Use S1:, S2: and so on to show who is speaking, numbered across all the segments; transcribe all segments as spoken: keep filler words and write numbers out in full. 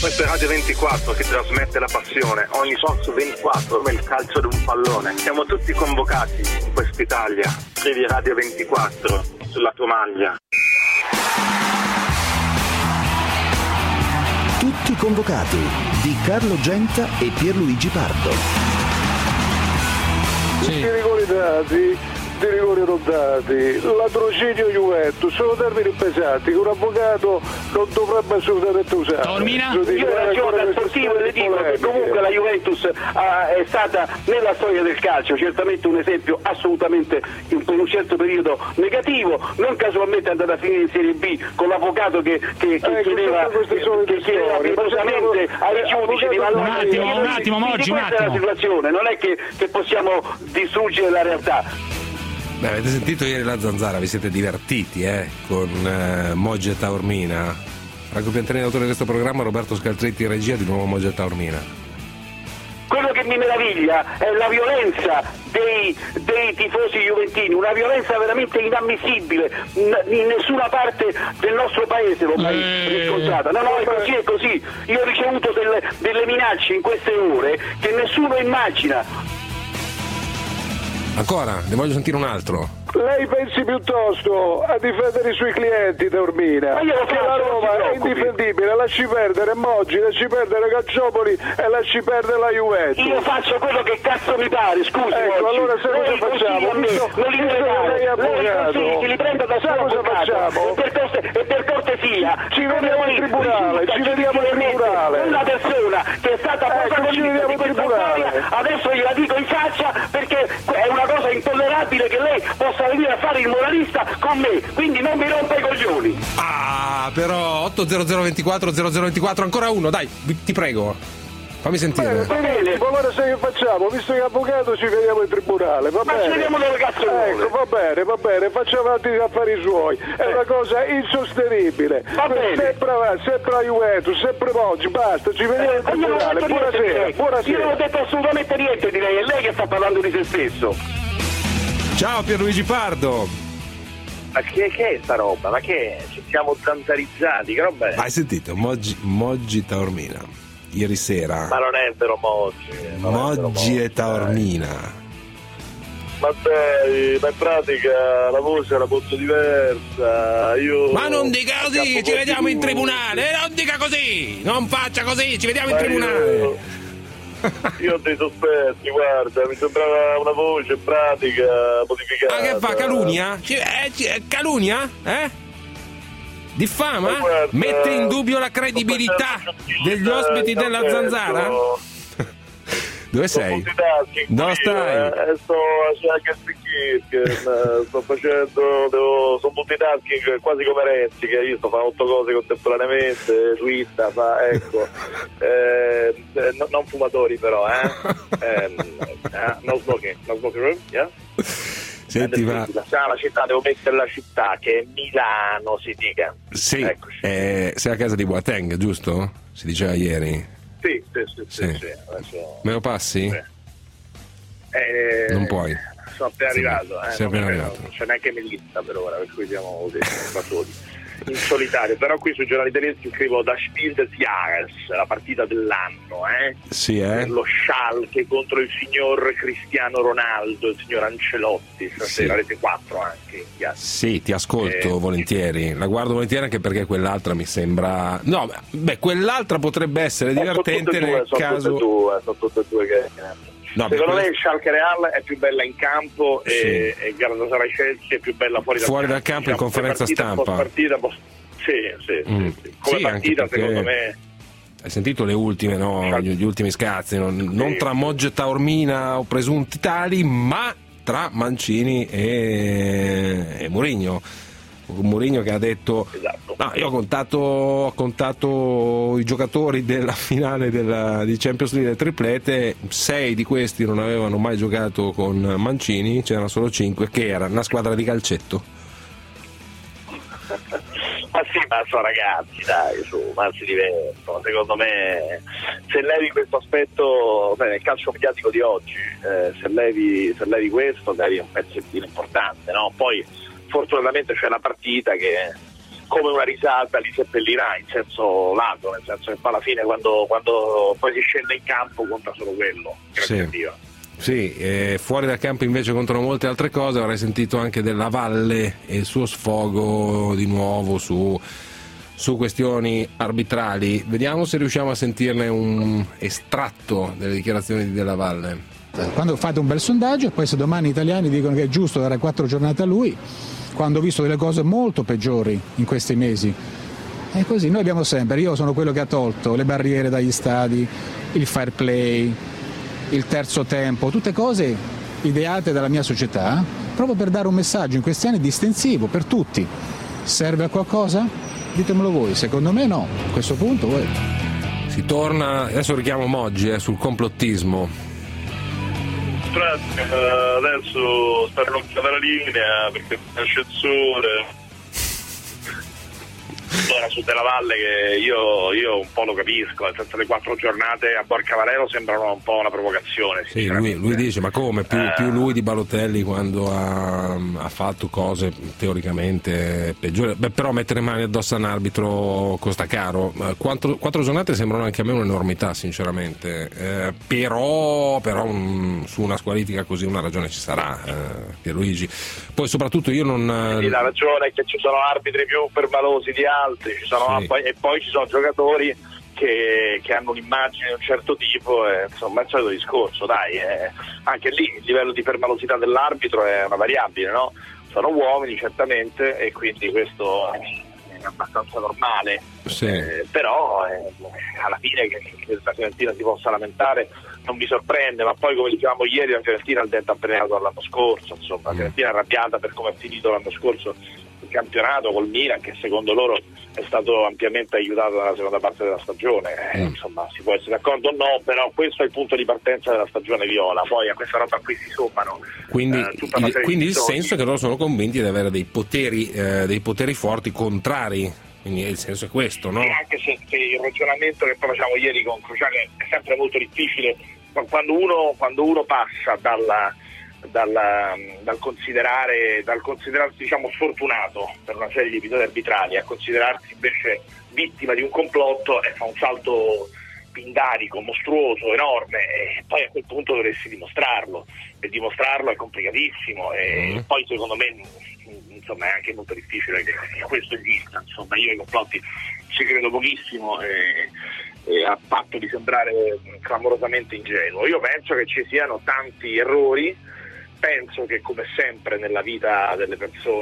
S1: Questa è Radio ventiquattro che trasmette la passione ogni posto ventiquattro come il calcio di un pallone. Siamo tutti convocati in quest'Italia. Scrivi Radio ventiquattro sulla tua maglia.
S2: Tutti convocati di Carlo Genta e Pierluigi Pardo.
S3: Sì. I rigori dati, i rigori non dati, latrocinio Juventus sono termini pesanti che un avvocato non dovrebbe assolutamente usare.
S4: Taormina? Io ragione sportivo le dico che comunque la Juventus ha, è stata nella storia del calcio certamente un esempio assolutamente in un certo periodo negativo, non casualmente è andata a finire in Serie B con l'avvocato che, che, che eh, chiedeva che chiedeva rigorosamente ai giudici di valore.
S5: Un attimo, un attimo, Moggi, un attimo.
S4: Questa è la situazione, non è che, che possiamo distruggere la realtà.
S6: Beh, avete sentito ieri la Zanzara, vi siete divertiti eh, con eh, Moggi e Taormina. Franco Pianterini, autore di questo programma, Roberto Scaltretti in regia, di nuovo Moggi e Taormina.
S4: Quello che mi meraviglia è la violenza dei, dei tifosi juventini, una violenza veramente inammissibile, in nessuna parte del nostro paese l'ho mai riscontrata. No, no, è così, è così. Io ho ricevuto delle, delle minacce in queste ore che nessuno immagina.
S6: Ancora, ne voglio sentire un altro.
S3: Lei pensi piuttosto a difendere i suoi clienti, Taormina?
S4: Ma io lo
S3: che la Roma è indifendibile, lasci perdere Moggi, lasci perdere Calciopoli e lasci perdere la Juventus.
S4: Io faccio quello che cazzo mi pare, scusi.
S3: Ecco,
S4: Moggi.
S3: allora sai cosa facciamo? Visto,
S4: non li
S3: visto che lei è avvocato,
S4: lei li prendo da
S3: sai cosa facciamo?
S4: E per, corte, e per cortesia,
S3: ci vediamo in tribunale, ci vediamo in tribunale.
S4: Una persona che è stata
S3: ecco, ci vediamo in tribunale.
S4: Adesso gliela dico in faccia perché è una cosa intollerabile che lei possa venire a fare il moralista con me, quindi non mi rompa i coglioni.
S6: Ah, però otto zero zero ventiquattro zero zero ventiquattro, ancora uno, dai, ti prego. Fammi sentire.
S3: Bene, bene. Allora sai che facciamo? Visto che avvocato ci vediamo in tribunale, va
S4: Ma
S3: bene?
S4: ci vediamo dove cazzo
S3: Ecco,
S4: vuole.
S3: va bene, va bene, faccia avanti gli affari suoi. È
S4: eh.
S3: una cosa insostenibile.
S4: Va bene.
S3: Sempre avanti, sempre la Juventus, sempre Moggi, basta, ci vediamo in
S4: Eh,
S3: tribunale. Buonasera, buonasera.
S4: Io non ho detto assolutamente niente di lei, è lei che sta parlando di se stesso.
S6: Ciao Pierluigi Pardo.
S7: Ma che, che è sta roba? Ma che è? Ci siamo zanzarizzati, che roba è?
S6: Hai sentito? Moggi, Moggi Taormina. Ieri sera.
S7: Ma non è vero Moggi.
S6: Moggi e Taormina.
S7: Ma dai, ma in pratica la voce era molto diversa. Io
S6: Ma non dica così, ci vediamo in tribunale. Non dica così, non faccia così, ci vediamo in
S7: ma
S6: tribunale.
S7: Io... Io ho dei sospetti, guarda, mi sembrava una voce in pratica modificata.
S6: Ma che fa, calunnia? Ci, eh, ci, eh, calunnia? Eh? Diffama?
S7: Guarda,
S6: mette in dubbio la credibilità degli ospiti della Zanzara? Dove sei? Dove stai?
S7: Eh, sto a Kirchen, sto facendo, devo, sono multitasking quasi come Renzi, che io sto facendo otto cose contemporaneamente, Twitter, fa, ecco, eh, no, non fumatori però, eh, eh, eh no smoking, no smoking room, yeah?
S6: Senti, ma...
S7: la città, devo mettere la città che è Milano, si dica.
S6: Sì, eh, sei a casa di Boateng, giusto? Si diceva ieri.
S7: Sì, sì, sì, sì,
S6: sì.
S7: sì. Adesso...
S6: Me lo passi?
S7: Sì. Eh,
S6: non puoi.
S7: Sono appena
S6: sì,
S7: arrivato, eh,
S6: sei appena
S7: non,
S6: arrivato.
S7: Non c'è neanche Melissa per ora, per cui siamo da soli. In solitario, però qui sui giornali tedeschi scrivo Das Spiel des Jahres, la partita dell'anno, eh?
S6: Sì, eh?
S7: Lo Schalke contro il signor Cristiano Ronaldo, il signor Ancelotti, stasera, sì. Rete quattro anche.
S6: Sì, ti ascolto
S7: eh,
S6: volentieri, la guardo volentieri anche perché quell'altra mi sembra... No, beh, quell'altra potrebbe essere divertente
S7: eh,
S6: nel
S7: sono
S6: caso...
S7: Tutte e due, sono tutte e due che... No, secondo me il Schalke Real è più bella in campo sì. e, e Galatasaray Chelsea è più bella fuori dal
S6: fuori
S7: campo.
S6: dal campo,
S7: diciamo,
S6: in conferenza
S7: partita,
S6: stampa
S7: post partita, post... Sì, sì,
S6: mm.
S7: sì, sì. Come
S6: sì,
S7: partita secondo me.
S6: Hai sentito le ultime, no? Gli, gli ultimi scazzi, no? Non sì. tra Moggi e Taormina o presunti tali, ma tra Mancini e, e Mourinho. Mourinho che ha detto
S7: esatto.
S6: no, io ho contato, ho contato i giocatori della finale della, di Champions League del triplete, sei di questi non avevano mai giocato con Mancini, c'erano solo cinque che era una squadra di calcetto.
S7: Ma sì, ma sono ragazzi, dai, su, ma si divertono. Secondo me, se levi questo aspetto, beh, nel calcio mediatico di oggi, eh, se levi se levi questo, levi un pezzettino importante, no? Poi fortunatamente c'è la partita che come una risata li seppellirà in senso lato, nel senso che poi alla fine quando, quando poi si scende in campo conta solo quello, grazie a Dio.
S6: Sì, eh, fuori dal campo invece contano molte altre cose. Avrei sentito anche della Valle e il suo sfogo di nuovo su, su questioni arbitrali. Vediamo se riusciamo a sentirne un estratto delle dichiarazioni di Della Valle.
S8: Quando fate un bel sondaggio e poi se domani gli italiani dicono che è giusto dare quattro giornate a lui, quando ho visto delle cose molto peggiori in questi mesi, è così. Noi abbiamo sempre, io sono quello che ha tolto le barriere dagli stadi, il fair play, il terzo tempo, tutte cose ideate dalla mia società proprio per dare un messaggio in questi anni distensivo per tutti. Serve a qualcosa? Ditemelo voi, secondo me no, a questo punto voi.
S6: Si torna, adesso richiamo Moggi eh, sul complottismo.
S7: Adesso sta rompendo la linea perché c'è l'ascensore. Ora su Della Valle che io, io un po' lo capisco, nel senso le quattro giornate a Borca Valero sembrano un po' una provocazione.
S6: Sì, lui, lui dice ma come più, eh. più lui di Balotelli quando ha, ha fatto cose teoricamente peggiori. Beh, però mettere mani addosso a un arbitro costa caro. Quattro, quattro giornate sembrano anche a me un'enormità sinceramente, eh, però, però un, su una squalifica così una ragione ci sarà, eh, Pierluigi. Poi soprattutto io non...
S7: Sì, la ragione è che ci sono arbitri più permalosi di altri. Ci sono,
S6: sì.
S7: poi, e poi ci sono giocatori che, che hanno un'immagine di un certo tipo e, insomma è il solito discorso, dai, eh, anche lì il livello di permalosità dell'arbitro è una variabile, no? Sono uomini certamente e quindi questo è abbastanza normale,
S6: sì.
S7: eh, però eh, alla fine che, che la Fiorentina si possa lamentare non mi sorprende, ma poi come dicevamo ieri la Fiorentina ha il dente avvelenato l'anno scorso, insomma la Fiorentina è arrabbiata per come è finito l'anno scorso il campionato col Milan, che secondo loro è stato ampiamente aiutato nella seconda parte della stagione, eh, mm. insomma si può essere d'accordo o no, però questo è il punto di partenza della stagione viola, poi a questa roba qui si sommano
S6: quindi,
S7: eh, tutta una
S6: il,
S7: serie
S6: quindi
S7: di
S6: il
S7: bisogni.
S6: senso è che loro sono convinti di avere dei poteri eh, dei poteri forti contrari, quindi il senso è questo, no?
S7: E anche se, se il ragionamento che poi facciamo ieri con Cruciani è sempre molto difficile, quando uno, quando uno passa dalla Dal, dal considerare dal considerarsi diciamo sfortunato per una serie di episodi arbitrali a considerarsi invece vittima di un complotto e fa un salto pindarico, mostruoso, enorme, e poi a quel punto dovresti dimostrarlo e dimostrarlo è complicatissimo e mm. poi secondo me insomma è anche molto difficile che questo esista, insomma io ai complotti ci credo pochissimo e, e a patto di sembrare clamorosamente ingenuo. Io penso che ci siano tanti errori. Penso che come sempre nella vita delle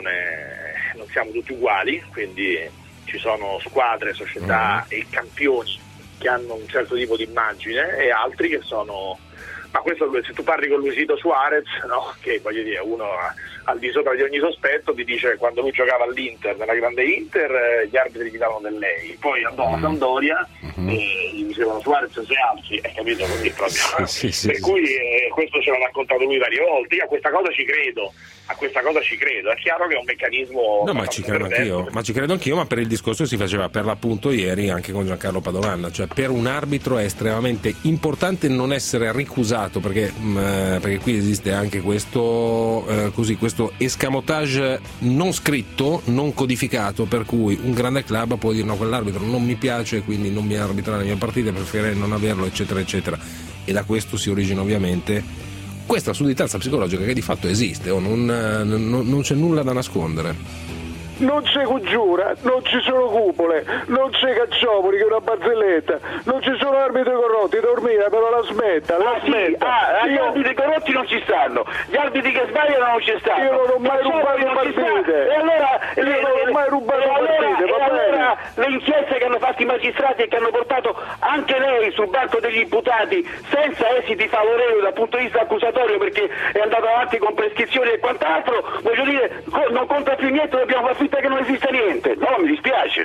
S7: persone non siamo tutti uguali, quindi ci sono squadre, società mm. e campioni che hanno un certo tipo di immagine e altri che sono... Ma questo se tu parli con Luisito Suarez, no? Che voglio dire, uno al di sopra di ogni sospetto ti dice quando lui giocava all'Inter, nella grande Inter, eh, gli arbitri gli davano del lei, poi andò a Sampdoria mm-hmm. e gli dicevano Suarez sei alzi, hai capito così proprio.
S6: Sì, sì,
S7: per
S6: sì,
S7: cui
S6: sì.
S7: Eh, questo ce l'ha raccontato lui varie volte, io a questa cosa ci credo, a questa cosa ci credo, è chiaro che è un meccanismo...
S6: No, ma ci credo anch'io, ma ci credo anch'io, ma per il discorso che si faceva per l'appunto ieri anche con Giancarlo Padovan, cioè per un arbitro è estremamente importante non essere ricusato, perché, mh, perché qui esiste anche questo eh, così, questo escamotage non scritto, non codificato, per cui un grande club può dire no, quell'arbitro non mi piace, quindi non mi arbitra le mie partite, preferirei non averlo, eccetera, eccetera. E da questo si origina ovviamente questa sudditanza psicologica che di fatto esiste, o non, non, non c'è nulla da nascondere.
S3: Non c'è congiura, non ci sono cupole, non c'è Cacciopoli che è una barzelletta, non ci sono arbitri corrotti, Dormina però la smetta, la
S4: ah,
S3: smetta.
S4: Sì, ah,
S3: io...
S4: gli arbitri corrotti non ci stanno, gli arbitri che sbagliano non ci stanno.
S3: Io non ho mai rubato partite.
S4: E allora,
S3: io le, non ho mai rubato
S4: e allora,
S3: partite, va
S4: e
S3: bene.
S4: allora le inchieste che hanno fatto i magistrati e che hanno portato anche lei sul banco degli imputati senza esiti favorevoli dal punto di vista accusatorio, perché è andato avanti con prescrizioni e quant'altro, voglio dire, non conta più niente, dobbiamo far finta che non esista niente. No, mi dispiace.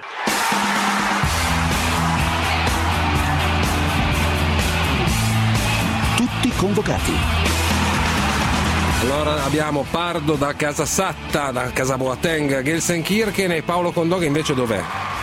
S2: Tutti convocati.
S6: Allora abbiamo Pardo da Casasatta, da Casa Boateng, Gelsenkirchen, e Paolo Condò che invece dov'è?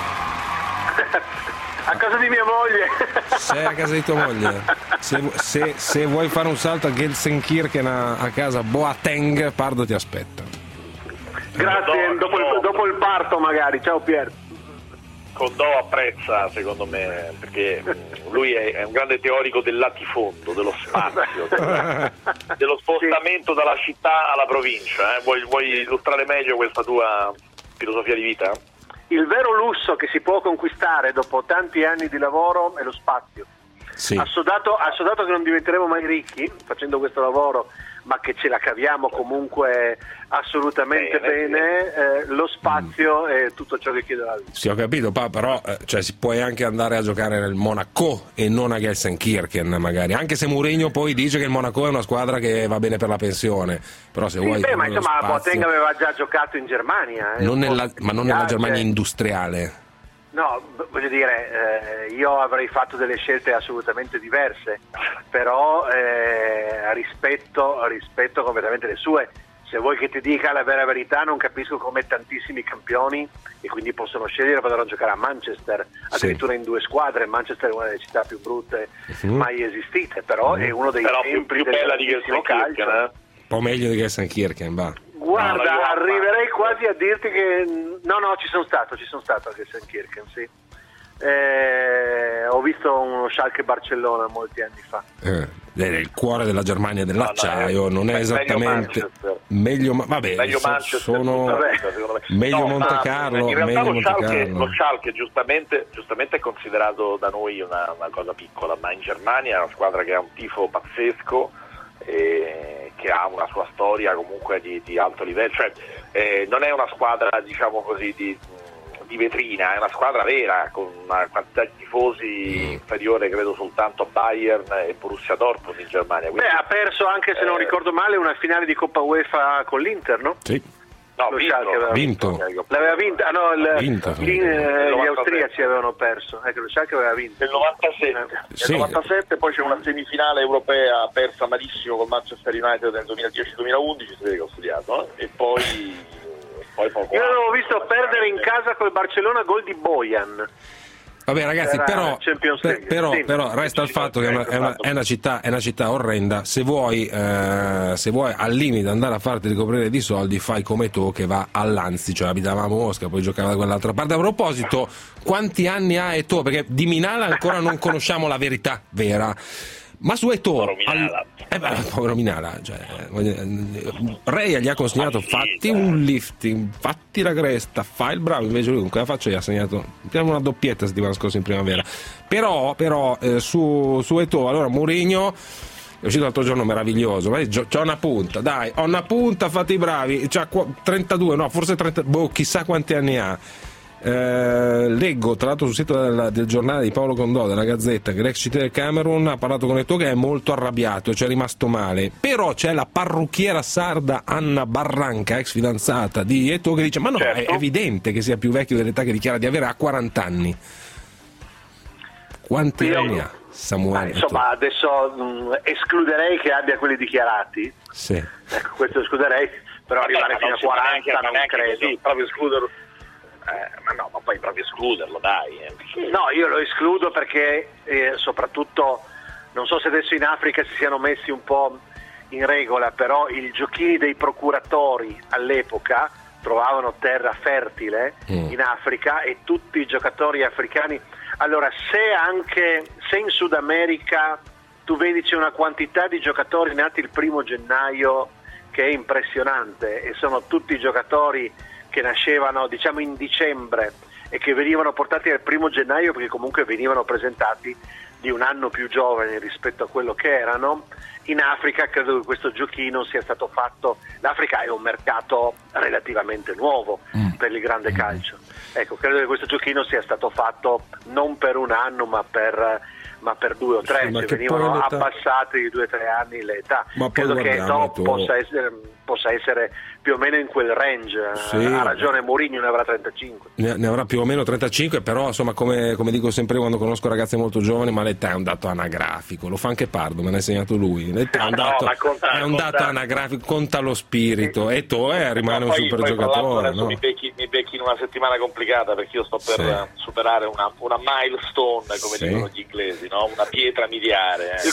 S4: A casa di mia moglie.
S6: Sei a casa di tua moglie. Se, se, se vuoi fare un salto a Gelsenkirchen a, a casa Boateng, Pardo ti aspetta.
S4: Grazie, dopo il, dopo il parto magari. Ciao Pier.
S7: Condò apprezza, secondo me, perché lui è, è un grande teorico del latifondo, dello spazio, dello, dello spostamento sì. dalla città alla provincia. Eh? Vuoi, vuoi illustrare meglio questa tua filosofia di vita?
S4: Il vero lusso che si può conquistare dopo tanti anni di lavoro è lo spazio.
S6: Sì.
S4: Assodato, assodato che non diventeremo mai ricchi facendo questo lavoro, ma che ce la caviamo comunque assolutamente bene, bene eh, lo spazio mm. è tutto ciò che chiede la vita.
S6: Sì, ho capito, pa, però eh, cioè, si puoi anche andare a giocare nel Monaco e non a Gelsenkirchen magari, anche se Mourinho poi dice che il Monaco è una squadra che va bene per la pensione, però se
S4: sì,
S6: vuoi
S4: beh, ma insomma
S6: spazio...
S4: Boateng aveva già giocato in Germania eh,
S6: non nella, ma non nella Germania industriale.
S4: No, voglio dire, eh, io avrei fatto delle scelte assolutamente diverse, però eh, rispetto, rispetto completamente le sue. Se vuoi che ti dica la vera verità, non capisco come tantissimi campioni, e quindi possono scegliere, vadano a giocare a Manchester, addirittura sì. in due squadre. Manchester è una delle città più brutte uh-huh. mai esistite, però uh-huh. è uno dei
S7: però
S4: templi
S7: più, più bella di Gelsenkirchen, eh?
S6: Un po' meglio di Gelsenkirchen, va.
S4: Guarda, no, arriverei quasi a dirti che no, no, ci sono stato, ci sono stato a Gelsenkirchen, sì. Eh, ho visto uno Schalke Barcellona molti anni fa.
S6: Eh, è il cuore della Germania dell'acciaio, no, no, non è esattamente
S7: meglio,
S6: meglio, vabbè,
S7: meglio
S6: so,
S7: Manchester,
S6: sono
S7: vabbè.
S6: meglio
S7: no,
S6: Monte Carlo,
S7: in realtà
S6: meglio
S7: lo Schalke,
S6: Monte
S7: lo Schalke giustamente, giustamente è considerato da noi una, una cosa piccola, ma in Germania è una squadra che ha un tifo pazzesco e che ha una sua storia comunque di, di alto livello, cioè eh, non è una squadra, diciamo così, di, di vetrina, è una squadra vera con una quantità di tifosi inferiore credo soltanto a Bayern e Borussia Dortmund in Germania. Quindi,
S4: beh, ha perso anche, se non
S7: eh,
S4: ricordo male, una finale di Coppa UEFA con l'Inter, no?
S6: Sì.
S7: No,
S4: lo
S7: vinto,
S4: Schalke aveva
S6: vinto.
S4: vinto. L'aveva vinta, ah, no, il,
S6: vinto,
S4: gli, eh, gli austriaci avevano perso, ecco, lo Schalke aveva vinto.
S7: Nel novantasette,
S6: sì.
S7: nel novantasette poi c'è una semifinale europea persa malissimo con Manchester United nel duemiladieci duemilaundici, si vede che ho studiato, eh? e poi, poi poco
S4: io l'avevo visto perdere in casa col Barcellona gol di Bojan.
S6: Vabbè ragazzi,
S4: Era
S6: però, per, però,
S4: sì.
S6: però resta il fatto che è una, è, una, è, una città, è una città orrenda. Se vuoi, eh, se vuoi al limite andare a farti ricoprire di soldi, fai come tu che va all'Anzi, cioè abitava a Mosca, poi giocava da quell'altra parte. A proposito, quanti anni ha Eto'o? Perché di Minala ancora non conosciamo la verità vera. Ma su Eto'o, al... eh beh, povero Minala, cioè, Reia gli ha consigliato fatti un lifting, fatti la cresta, fai il bravo, invece lui con quella faccia gli ha segnato una doppietta settimana scorsa in primavera. Però, però eh, su, su Eto'o, allora Mourinho è uscito l'altro giorno meraviglioso, ma c'ho una punta, dai, ho una punta, fate i bravi, c'ha trentadue, no, forse trenta, boh, chissà quanti anni ha. Eh, leggo tra l'altro sul sito del, del giornale di Paolo Condò, della Gazzetta, che l'ex C T del Camerun ha parlato con Eto'o che è molto arrabbiato, ci è rimasto male. Però c'è la parrucchiera sarda Anna Barranca, ex fidanzata di Eto'o, che dice ma no, certo. è evidente che sia più vecchio dell'età che dichiara di avere, a quaranta anni. Quanti Io, anni ha Samuele?
S4: Insomma, adesso mh, escluderei che abbia quelli dichiarati,
S6: sì.
S4: Ecco, questo escluderei, però
S7: Vabbè,
S4: arrivare fino a quaranta non credo.
S7: Sì, proprio escluderlo. Eh, ma no, ma poi proprio escluderlo, dai. Eh, perché...
S4: No, io lo escludo perché eh, soprattutto, non so se adesso in Africa si siano messi un po' in regola, però i giochini dei procuratori all'epoca trovavano terra fertile mm. in Africa, e tutti i giocatori africani. Allora, se anche se in Sud America tu vedi c'è una quantità di giocatori nati il primo gennaio che è impressionante, e sono tutti giocatori che nascevano diciamo in dicembre e che venivano portati al primo gennaio perché comunque venivano presentati di un anno più giovani rispetto a quello che erano. In Africa credo che questo giochino sia stato fatto, l'Africa è un mercato relativamente nuovo mm. per il grande calcio, ecco, credo che questo giochino sia stato fatto non per un anno ma per ma per due o tre, sì, cioè venivano abbassati di due o tre anni l'età. Ma credo che Eto'o possa essere, possa essere più o meno in quel range, sì. Ha ragione Mourinho, ne avrà trentacinque.
S6: Ne, ne avrà più o meno trentacinque, però insomma come, come dico sempre quando conosco ragazzi molto giovani, ma l'età è un dato anagrafico, lo fa anche Pardo, me l'ha insegnato lui, l'età è un dato, no, conta, è un conta, dato anagrafico, conta lo spirito, sì. Eto'o eh, rimane un super giocatore. No?
S7: Mi, becchi, mi becchi in una settimana complicata perché io sto per sì. superare una, una milestone, come sì. dicono gli inglesi, no? Una pietra miliare. Eh.
S4: Il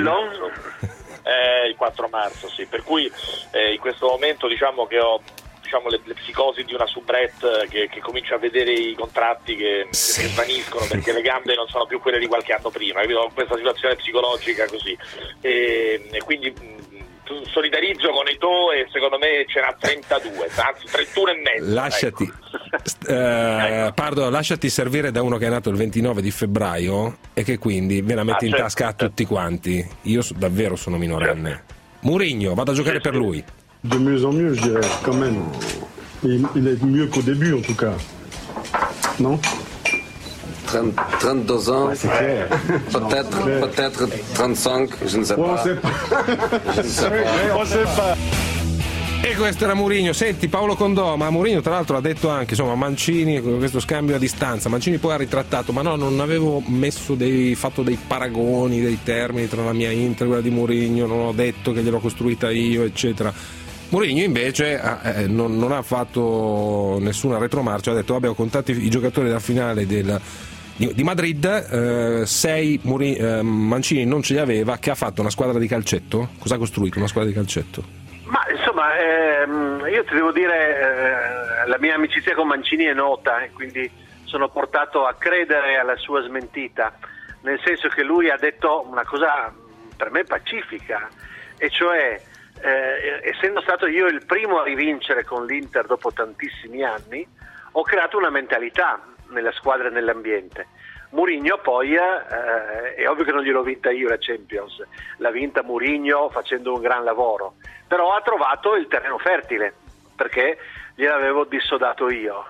S4: quarantello?
S7: Eh, il quattro marzo, sì, per cui eh, in questo momento diciamo che ho diciamo, le, le psicosi di una soubrette che, che comincia a vedere i contratti che, sì. che svaniscono perché le gambe non sono più quelle di qualche anno prima, capito? Questa situazione psicologica così, e, e quindi mh, solidarizzo con Eto'o e secondo me ce n'ha trentadue, anzi trentuno e mezzo.
S6: Lasciati,
S7: ecco.
S6: eh, Pardo, lasciati servire da uno che è nato il ventinove di febbraio e che quindi ve la mette ah, in certo, tasca a tutti quanti. Io so, davvero sono minorenne. Certo. Mourinho, vado a giocare sì, per sì. lui.
S9: De mieux en mieux, je dirais, quand même. Il, il est mieux qu'au début, en tout cas. Non?
S10: trente-deux ans,
S9: ouais,
S10: peut-être,
S9: non,
S10: peut-être trentacinque, je ne sais
S9: on
S10: pas.
S9: Sait pas.
S10: Je ne sais pas.
S9: On sait pas.
S6: E questo era Mourinho. Senti, Paolo Condò, ma Mourinho tra l'altro ha detto anche, insomma, Mancini, questo scambio a distanza, Mancini poi ha ritrattato, ma no, non avevo messo dei, fatto dei paragoni, dei termini tra la mia Inter e quella di Mourinho, non ho detto che gliel'ho costruita io, eccetera. Mourinho invece eh, non, non ha fatto nessuna retromarcia, ha detto vabbè, ho contato i, i giocatori della finale del, di, di Madrid, eh, sei Muri, eh, Mancini non ce li aveva, che ha fatto una squadra di calcetto? Cosa ha costruito? Una squadra di calcetto?
S4: Ma insomma, ehm, io ti devo dire, eh, la mia amicizia con Mancini è nota e quindi sono portato a credere alla sua smentita, nel senso che lui ha detto una cosa per me pacifica, e cioè eh, essendo stato io il primo a rivincere con l'Inter dopo tantissimi anni, ho creato una mentalità nella squadra e nell'ambiente. Mourinho poi, eh, è ovvio che non gliel'ho vinta io la Champions, l'ha vinta Mourinho facendo un gran lavoro, però ha trovato il terreno fertile, perché gliel'avevo dissodato io,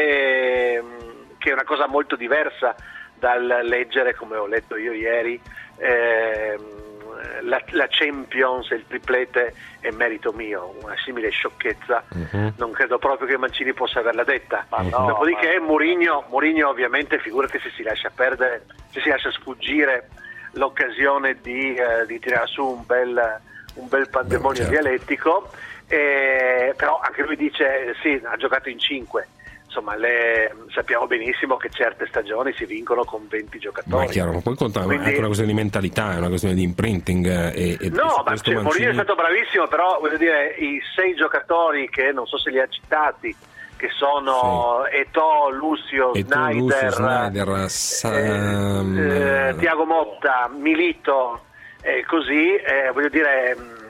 S4: e, che è una cosa molto diversa dal leggere, come ho letto io ieri, eh, la, la Champions e il triplete è merito mio, una simile sciocchezza uh-huh. non credo proprio che Mancini possa averla detta. Ma no, dopodiché ma... Mourinho, Mourinho ovviamente, figurati se si lascia perdere, se si lascia sfuggire l'occasione di, eh, di tirare su un bel, un bel pandemonio Beh, certo. dialettico, eh, però anche lui dice sì, ha giocato in cinque. Insomma, le, sappiamo benissimo che certe stagioni si vincono con venti giocatori. Ma è chiaro, ma poi conta Quindi, anche una questione di mentalità, è una questione di imprinting. E, e no, ma cioè,
S6: Mancini...
S4: Mourinho è stato bravissimo, però voglio dire, i sei giocatori che non so se li ha citati, che sono sì. Eto'o, Lucio,
S6: Eto'o,
S4: Snyder,
S6: Lucio, Snyder Sam...
S4: eh, eh, Thiago Motta, Milito, e eh, così, eh, voglio dire,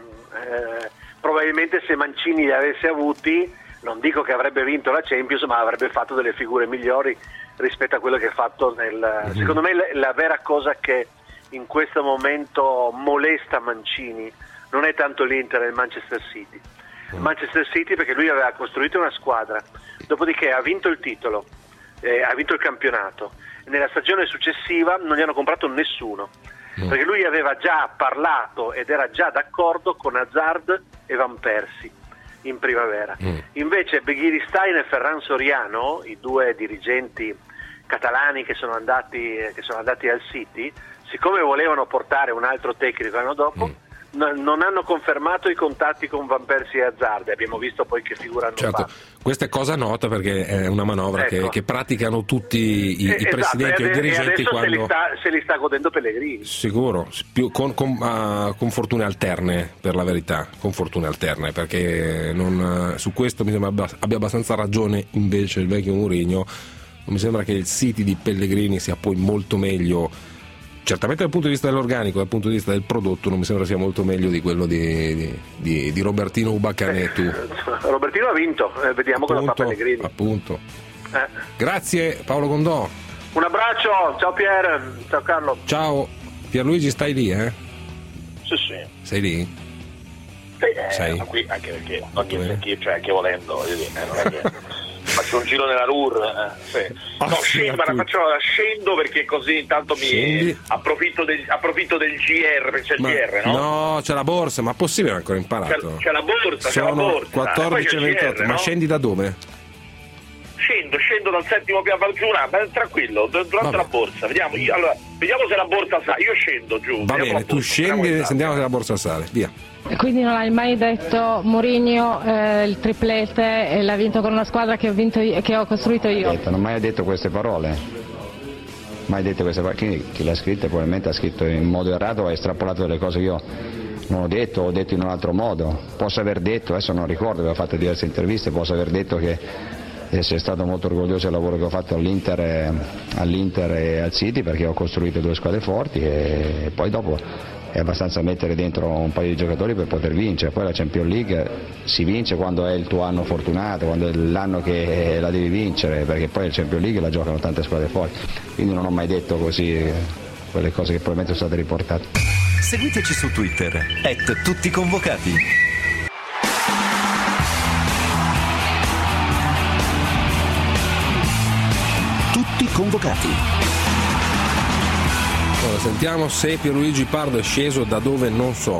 S4: eh, probabilmente se Mancini li avesse avuti, non dico che avrebbe vinto la Champions, ma avrebbe fatto delle figure migliori rispetto a quello che ha fatto nel... Mm-hmm. Secondo me la, la vera cosa che in questo momento molesta Mancini non è tanto l'Inter e il Manchester City. Mm. Manchester City perché lui aveva costruito una squadra, dopodiché ha vinto il titolo, eh, ha vinto il campionato, e nella stagione successiva non gli hanno comprato nessuno, mm. perché lui aveva già parlato ed era già d'accordo con Hazard e Van Persie in primavera. Mm. Invece Beghiristein e Ferran Soriano, i due dirigenti catalani che sono andati che sono andati al City, siccome volevano portare un altro tecnico l'anno dopo, mm. n- non hanno confermato i contatti con Van Persie e Hazard, e abbiamo visto poi che figura hanno
S6: certo.
S4: fatto.
S6: Questa è cosa nota perché è una manovra ecco. che, che praticano tutti i,
S4: eh,
S6: i presidenti
S4: esatto,
S6: e i dirigenti,
S4: e adesso
S6: quando...
S4: se, li sta, se li sta godendo Pellegrini.
S6: Sicuro, più, con, con, uh, con fortune alterne, per la verità, con fortune alterne, perché non, uh, su questo mi sembra abbia, abbia abbastanza ragione invece il vecchio Mourinho. Non mi sembra che il City di Pellegrini sia poi molto meglio, certamente dal punto di vista dell'organico, dal punto di vista del prodotto non mi sembra sia molto meglio di quello di, di, di, di Robertino Ubacanetu.
S4: Eh, Robertino ha vinto, eh, vediamo appunto, cosa fa Pellegrini.
S6: Appunto.
S4: Eh.
S6: Grazie Paolo Condò.
S4: Un abbraccio, ciao Pier, ciao Carlo.
S6: Ciao, Pierluigi stai lì eh?
S7: Sì sì.
S6: Sei lì?
S7: Sì, eh, Sei? Qui anche perché non niente, cioè anche volendo, eh, non è che... faccio un giro nella R U R eh, sì.
S6: oh,
S7: no scendo, ma faccio, scendo perché così intanto mi
S6: Scendi.
S7: approfitto del, approfitto del G R, perché c'è il
S6: ma,
S7: G R no?
S6: No, c'è la borsa, ma possibile ancora imparato?
S7: C'è, c'è la borsa,
S6: sono
S7: c'è la borsa
S6: quattordici e ventotto, ma no? Scendi da dove?
S7: Scendo, scendo dal settimo piano giù, ma tranquillo, durante Vabbè. la borsa, vediamo, io, allora, vediamo se la borsa sale, io scendo giù.
S6: Va bene, tu borsa, scendi e sentiamo se la borsa sale, via.
S11: Quindi non hai mai detto Mourinho eh, il triplete e l'ha vinto con una squadra che ho, vinto io, che ho costruito io?
S12: Detto, non mai detto queste parole, mai detto queste parole. Chi, chi l'ha scritta probabilmente ha scritto in modo errato, ha estrapolato delle cose che io non ho detto, ho detto in un altro modo, posso aver detto, adesso non ricordo, avevo fatto diverse interviste, posso aver detto che essere stato molto orgoglioso del lavoro che ho fatto all'Inter, e, all'Inter e al City, perché ho costruito due squadre forti e poi dopo è abbastanza mettere dentro un paio di giocatori per poter vincere. Poi la Champions League si vince quando è il tuo anno fortunato, quando è l'anno che la devi vincere, perché poi la Champions League la giocano tante squadre forti, quindi non ho mai detto così quelle cose che probabilmente sono state riportate.
S2: Seguiteci su Twitter at tutti convocati. Tutti convocati.
S6: Allora, sentiamo se Pierluigi Pardo è sceso da dove non so.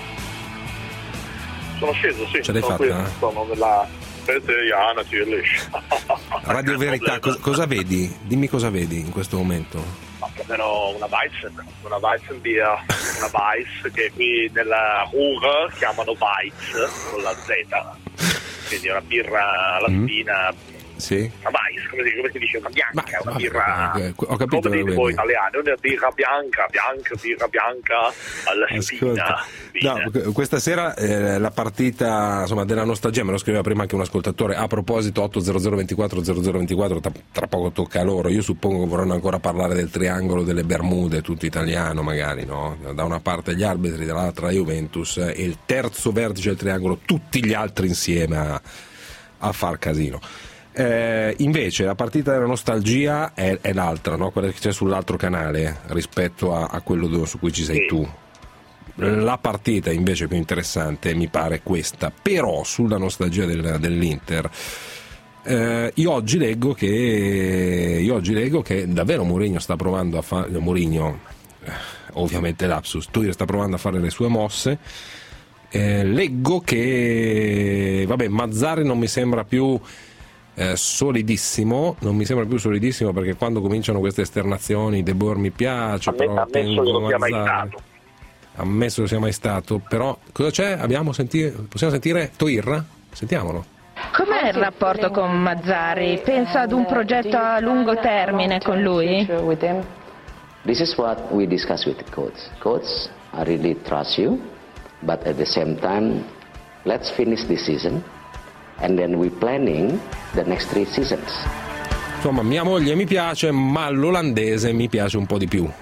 S7: Sono sceso, sì.
S6: Ce l'hai
S7: sono
S6: fatta?
S7: Qui, sono nella Veneziana, natürlich.
S6: Radio Verità, cosa, cosa vedi? Dimmi cosa vedi in questo momento.
S7: Ma più o meno una Weizen, una Weizenbier, una Weiss che qui nella Ruhr chiamano Weiz con la Z, quindi una birra latina. Mm.
S6: Sì.
S7: Una Weiss, come si, come si dice, una bianca, ma, una birra.
S6: Eh, ho capito,
S7: come dite voi italiani, una birra bianca, bianca, birra bianca alla spina.
S6: No, questa sera eh, la partita, insomma, della nostalgia, me lo scriveva prima anche un ascoltatore. A proposito, otto zero zero ventiquattro zero zero ventiquattro, tra, tra poco tocca a loro. Io suppongo che vorranno ancora parlare del triangolo delle Bermude, tutto italiano magari, no? Da una parte gli arbitri, dall'altra la Juventus, e il terzo vertice del triangolo, tutti gli altri insieme a, a far casino. Eh, invece la partita della nostalgia è, è l'altra, no? Quella che c'è sull'altro canale rispetto a, a quello dove, su cui ci sei tu. La partita invece più interessante mi pare questa, però sulla nostalgia del, dell'Inter eh, io oggi leggo che io oggi leggo che davvero Mourinho sta provando a fare Mourinho eh, ovviamente lapsus, Tuir sta provando a fare le sue mosse. Eh, leggo che vabbè, Mazzarri non mi sembra più Eh, solidissimo, non mi sembra più solidissimo, perché quando cominciano queste esternazioni De Boer mi piace,
S7: Amm-
S6: però
S7: ammesso che non sia mai stato
S6: ammesso che sia mai stato, però cosa c'è? Abbiamo sentire, possiamo sentire Toir? Sentiamolo.
S13: Com'è il rapporto con Mazzarri? Pensa ad un progetto a lungo termine con lui?
S14: This is what we discuss with the coach. Coach, I really trust you, but at the same time, let's finish this season. And then we planning the next three seasons.
S6: Insomma, mia moglie mi piace, ma l'olandese mi piace un po' di più.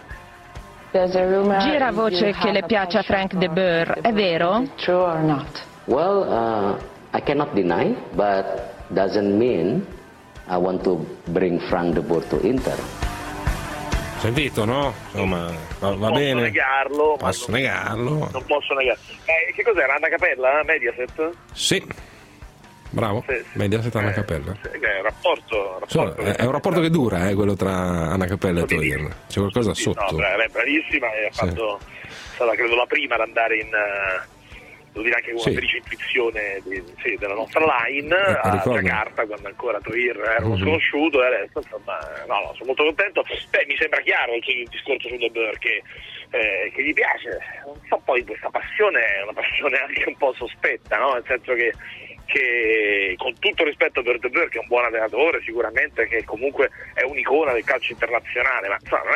S13: Gira voce che le piace a Frank De Boer, è vero?
S14: Well, uh, I cannot deny, but doesn't mean I want to bring Frank De Boer to Inter.
S6: Sentito, no? Insomma, va, va
S7: non
S6: bene.
S7: Posso negarlo.
S6: Posso
S7: non,
S6: negarlo.
S7: Non posso negarlo. Eh, che cos'era? Anna Capella? Mediaset?
S6: Sì. Bravo,
S7: sì, sì.
S6: Mediaset Anna Capella.
S7: Sì, è un rapporto, rapporto
S6: so, è, è un rapporto che dura, eh, quello tra Anna Capella e Toir. C'è qualcosa
S7: sì,
S6: sotto.
S7: No, è bravissima e ha
S6: sì.
S7: fatto, è stata credo la prima ad andare in, devo dire anche con una
S6: sì.
S7: felice intuizione di, sì, della nostra line eh, a Giacarta, quando ancora Toir era uno mm-hmm. sconosciuto, e adesso insomma, no, no, sono molto contento. Beh, mi sembra chiaro il, il discorso su De Boer che, eh, che gli piace, non so, poi questa passione è una passione anche un po' sospetta, no? Nel senso che che con tutto rispetto per De Boer, che è un buon allenatore sicuramente, che comunque è un'icona del calcio internazionale, ma insomma non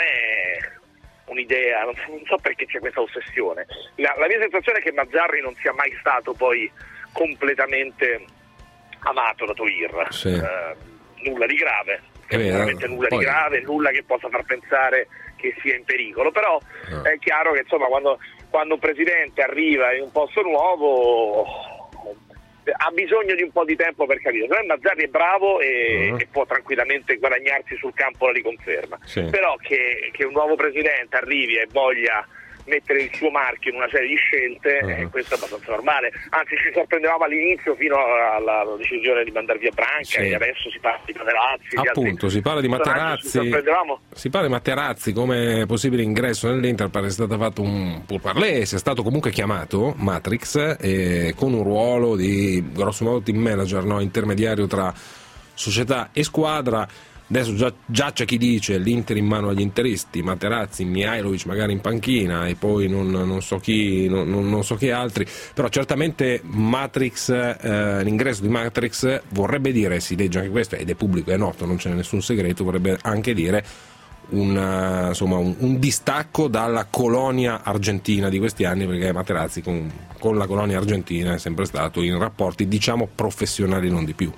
S7: è un'idea, non so, non so perché c'è questa ossessione. La, la mia sensazione è che Mazzarri non sia mai stato poi completamente amato da Toir,
S6: sì.
S7: eh, nulla di grave, veramente nulla
S6: poi...
S7: di grave, nulla che possa far pensare che sia in pericolo, però
S6: no.
S7: È chiaro che insomma quando, quando un presidente arriva in un posto nuovo ha bisogno di un po' di tempo per capire. Secondo me Mazzarri è bravo e, uh-huh. e può tranquillamente guadagnarsi sul campo la riconferma, sì. Però che, che un nuovo presidente arrivi e voglia mettere il suo marchio in una serie di scelte, uh-huh. eh, questo è abbastanza normale, anzi ci sorprendevamo all'inizio fino alla, alla decisione di mandare via Branca, sì. E adesso si parla di Materazzi,
S6: appunto,
S7: altri,
S6: si parla di Materazzi, si parla di Materazzi come possibile ingresso nell'Inter. Pare sia stato fatto un pourparlers, sia stato comunque chiamato Matrix, eh, con un ruolo di grosso modo team manager, no? Intermediario tra società e squadra. Adesso già, già c'è chi dice l'Inter in mano agli interisti, Materazzi, Mihajlovic magari in panchina e poi non, non so chi non, non so chi altri, però certamente Matrix, eh, l'ingresso di Matrix vorrebbe dire, si legge anche questo ed è pubblico, è noto, non c'è nessun segreto, vorrebbe anche dire un, insomma, un, un distacco dalla colonia argentina di questi anni, perché Materazzi con, con la colonia argentina è sempre stato in rapporti, diciamo, professionali, non di più.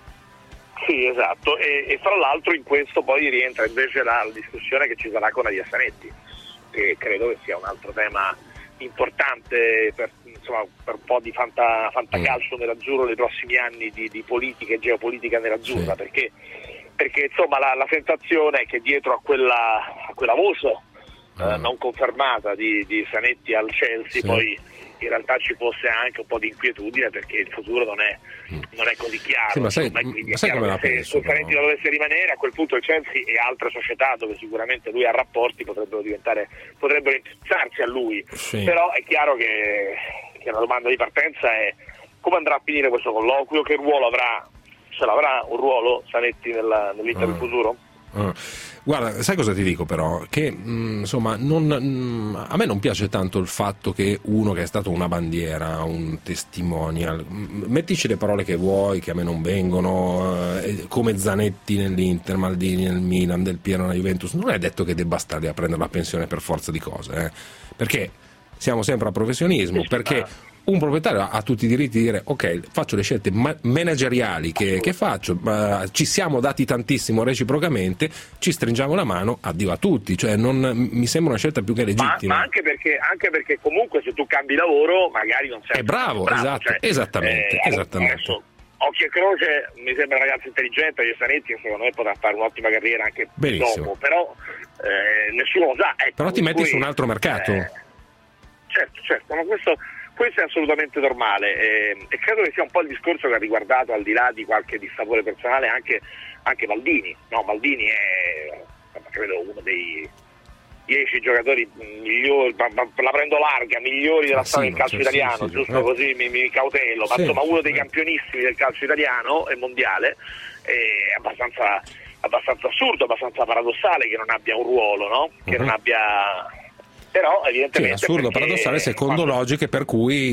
S15: Sì, esatto, e, e fra l'altro in questo poi rientra invece la, la discussione che ci sarà con Adia Zanetti, che credo che sia un altro tema importante per, insomma, per un po' di fanta, fantacalcio nell'azzurro nei prossimi anni, di, di politica e geopolitica nell'azzurra, sì. perché, perché insomma la, la sensazione è che dietro a quella, a quella voce ah. eh, non confermata di, di Zanetti al Chelsea, sì. poi in realtà ci fosse anche un po' di inquietudine, perché il futuro non è, non è così chiaro. Sì, ma sai, ma sai come la penso, se Zanetti non dovesse rimanere, a quel punto il Chelsea e altre società dove sicuramente lui ha rapporti potrebbero diventare, potrebbero interessarsi a lui, sì. però è chiaro che, che la domanda di partenza è come andrà a finire questo colloquio, che ruolo avrà, ce l'avrà un ruolo Zanetti nella, nell'Inter del
S6: ah.
S15: futuro?
S6: Ah. Guarda, sai cosa ti dico però? Che mh, insomma non, mh, a me non piace tanto il fatto che uno che è stato una bandiera, un testimonial, mh, mettici le parole che vuoi, che a me non vengono, eh, come Zanetti nell'Inter, Maldini nel Milan, Del Piero nella Juventus, non è detto che debba stare a prendere la pensione per forza di cose, eh? Perché siamo sempre a professionismo, perché un proprietario ha, ha tutti i diritti di dire ok, faccio le scelte ma- manageriali che, che faccio, uh, ci siamo dati tantissimo reciprocamente, ci stringiamo la mano, addio a tutti, cioè non, mi sembra una scelta più che legittima.
S15: Ma, ma anche, perché, anche perché comunque se tu cambi lavoro magari non sei
S6: è bravo, bravo esatto, cioè,
S15: eh,
S6: esattamente, esattamente.
S15: Adesso, occhio e croce, mi sembra un ragazzo intelligente, e Zanetti secondo me potrà fare un'ottima carriera anche
S6: benissimo.
S15: Dopo, però eh, nessuno lo sa. Ecco,
S6: però ti metti
S15: cui,
S6: su un altro mercato.
S15: Eh, certo, certo, ma questo... Questo è assolutamente normale eh, e credo che sia un po' il discorso che ha riguardato, al di là di qualche dissapore personale, anche, anche Maldini. No, Maldini è credo uno dei dieci giocatori migliori, la prendo larga, migliori della storia del calcio italiano, sì, sì, giusto sì, così mi, mi cautello, ma sì, insomma uno dei campionissimi del calcio italiano e mondiale, è abbastanza, abbastanza assurdo, abbastanza paradossale che non abbia un ruolo, no? Che uh-huh. non abbia... Però evidentemente
S6: sì, assurdo, paradossale secondo quando... logiche per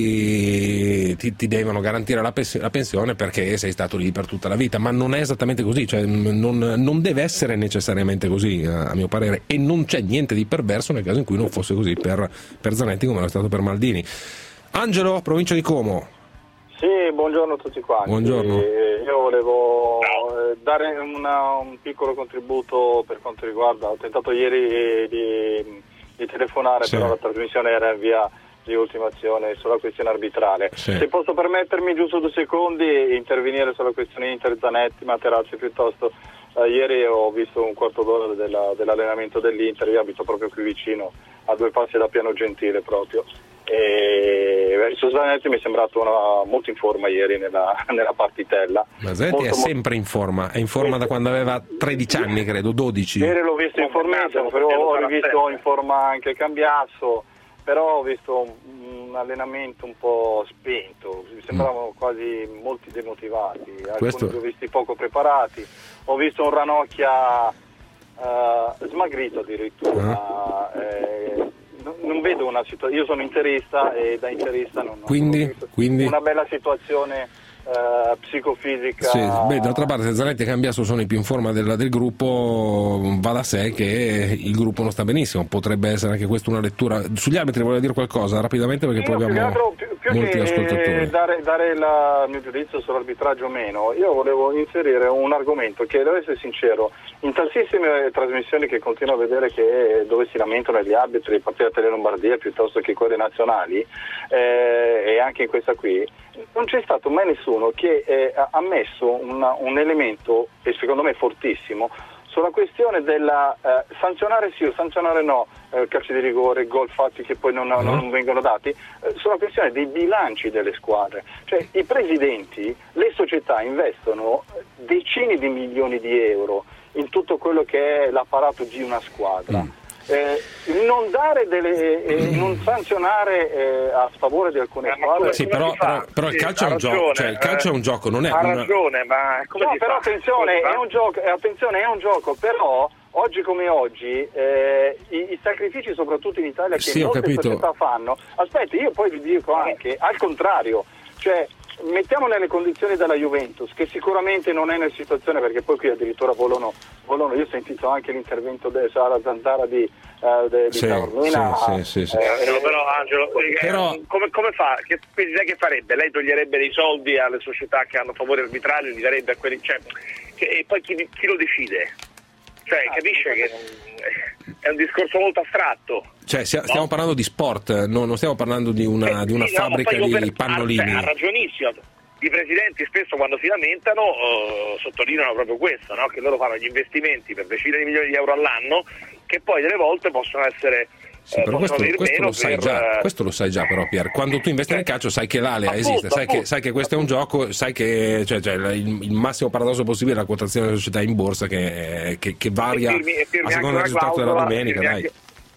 S6: cui ti, ti devono garantire la, pes- la pensione perché sei stato lì per tutta la vita, ma non è esattamente così, cioè non, non deve essere necessariamente così a mio parere, e non c'è niente di perverso nel caso in cui non fosse così per, per Zanetti come era stato per Maldini. Angelo, provincia di Como.
S16: Sì, buongiorno a tutti quanti.
S6: Buongiorno.
S16: Eh, io volevo eh, dare una, un piccolo contributo per quanto riguarda, ho tentato ieri di di telefonare, sì. però la trasmissione era in via di ultimazione sulla questione arbitrale. Sì. Se posso permettermi giusto due secondi intervenire sulla questione Inter, Zanetti, Materazzi piuttosto. Uh, ieri ho visto un quarto d'ora della, dell'allenamento dell'Inter, io abito proprio qui vicino, a due passi da Piano Gentile proprio, e su Zanetti mi è sembrato una, molto in forma ieri nella, nella partitella.
S6: Ma Zanetti è sempre in forma, è in forma da quando aveva tredici anni, credo, dodici.
S16: Ieri l'ho visto in formato, però ho rivisto in forma anche Cambiasso, però ho visto un, un allenamento un po' spento, mi sembravano mm. quasi molti demotivati, alcuni Questo... li ho visti poco preparati, ho visto un Ranocchia uh, smagrito addirittura, uh-huh. eh, non, non vedo una situazione, io sono interista e da interista non,
S6: quindi,
S16: non ho
S6: quindi...
S16: una bella situazione Uh, psicofisica.
S6: Sì, beh, d'altra parte se Zanetti e Cambiasso sono i più in forma del, del gruppo, va da sé che il gruppo non sta benissimo, potrebbe essere anche questa una lettura. Sugli arbitri volevo dire qualcosa rapidamente perché
S16: io
S6: poi abbiamo
S16: altro, più, più
S6: molti
S16: che
S6: ascoltatori.
S16: Dare, dare la, il mio giudizio sull'arbitraggio o meno, io volevo inserire un argomento che, devo essere sincero, in tantissime trasmissioni che continuo a vedere che dove si lamentano gli arbitri, partite da Tele Lombardia piuttosto che quelle nazionali, eh, e anche in questa qui non c'è stato mai nessuno che eh, ha messo una, un elemento, e secondo me fortissimo, sulla questione della eh, sanzionare sì o sanzionare no, eh, calci di rigore, gol fatti che poi non, non, non vengono dati, eh, sulla questione dei bilanci delle squadre. Cioè i presidenti, le società investono decine di milioni di euro in tutto quello che è l'apparato di una squadra. Mm. Eh, non dare delle eh, non sanzionare eh, a favore di alcune squadre.
S6: Sì, però, però, però il calcio è un gioco, cioè il calcio è un gioco, non è
S15: ha
S6: una...
S15: ragione, ma come
S16: no,
S15: si
S16: però
S15: fa?
S16: attenzione, è un gioco, attenzione, è un gioco, però oggi come oggi eh, i, i sacrifici soprattutto in Italia che
S6: sì,
S16: molte
S6: capito.
S16: società fanno. Aspetti, io poi vi dico anche al contrario. Cioè, mettiamo nelle condizioni della Juventus, che sicuramente non è nella situazione, perché poi qui addirittura volano, volano io ho sentito anche l'intervento di Sara Zantara di, uh, de, di
S6: sì,
S16: Taormina.
S6: Sì, sì, sì,
S15: Eh, Angelo, però Angelo,
S6: Però-
S15: eh, come, come fa? Che, quindi lei che farebbe? Lei toglierebbe dei soldi alle società che hanno favore arbitrario, li darebbe a quelli, cioè, che, e poi chi, chi lo decide? Cioè, capisce che è un discorso molto astratto.
S6: Cioè, sia- stiamo parlando di sport, no, non stiamo parlando di una, di una
S15: Sì, no, ma
S6: fabbrica
S15: poi io
S6: di
S15: per-
S6: pannolini.
S15: Ha, ha ragionissimo. I presidenti spesso quando si lamentano eh, sottolineano proprio questo, no? Che loro fanno gli investimenti per decine di milioni di euro all'anno che poi delle volte possono essere
S6: Sì,
S15: eh,
S6: però
S15: possono
S6: questo,
S15: venir
S6: questo
S15: meno
S6: lo sai
S15: per,
S6: già,
S15: eh,
S6: questo lo sai già però Pier, quando tu investi nel calcio sai che l'Alea
S15: Appunto,
S6: esiste, sai che,
S15: appunto.
S6: sai che questo è un gioco, sai che cioè, cioè, il, il massimo paradosso possibile è la quotazione delle società in borsa che, che, che varia
S15: e firmi- e firmi
S6: a seconda del
S15: anche una
S6: risultato della
S15: clausola,
S6: domenica,
S15: firmi
S6: dai.
S15: anche-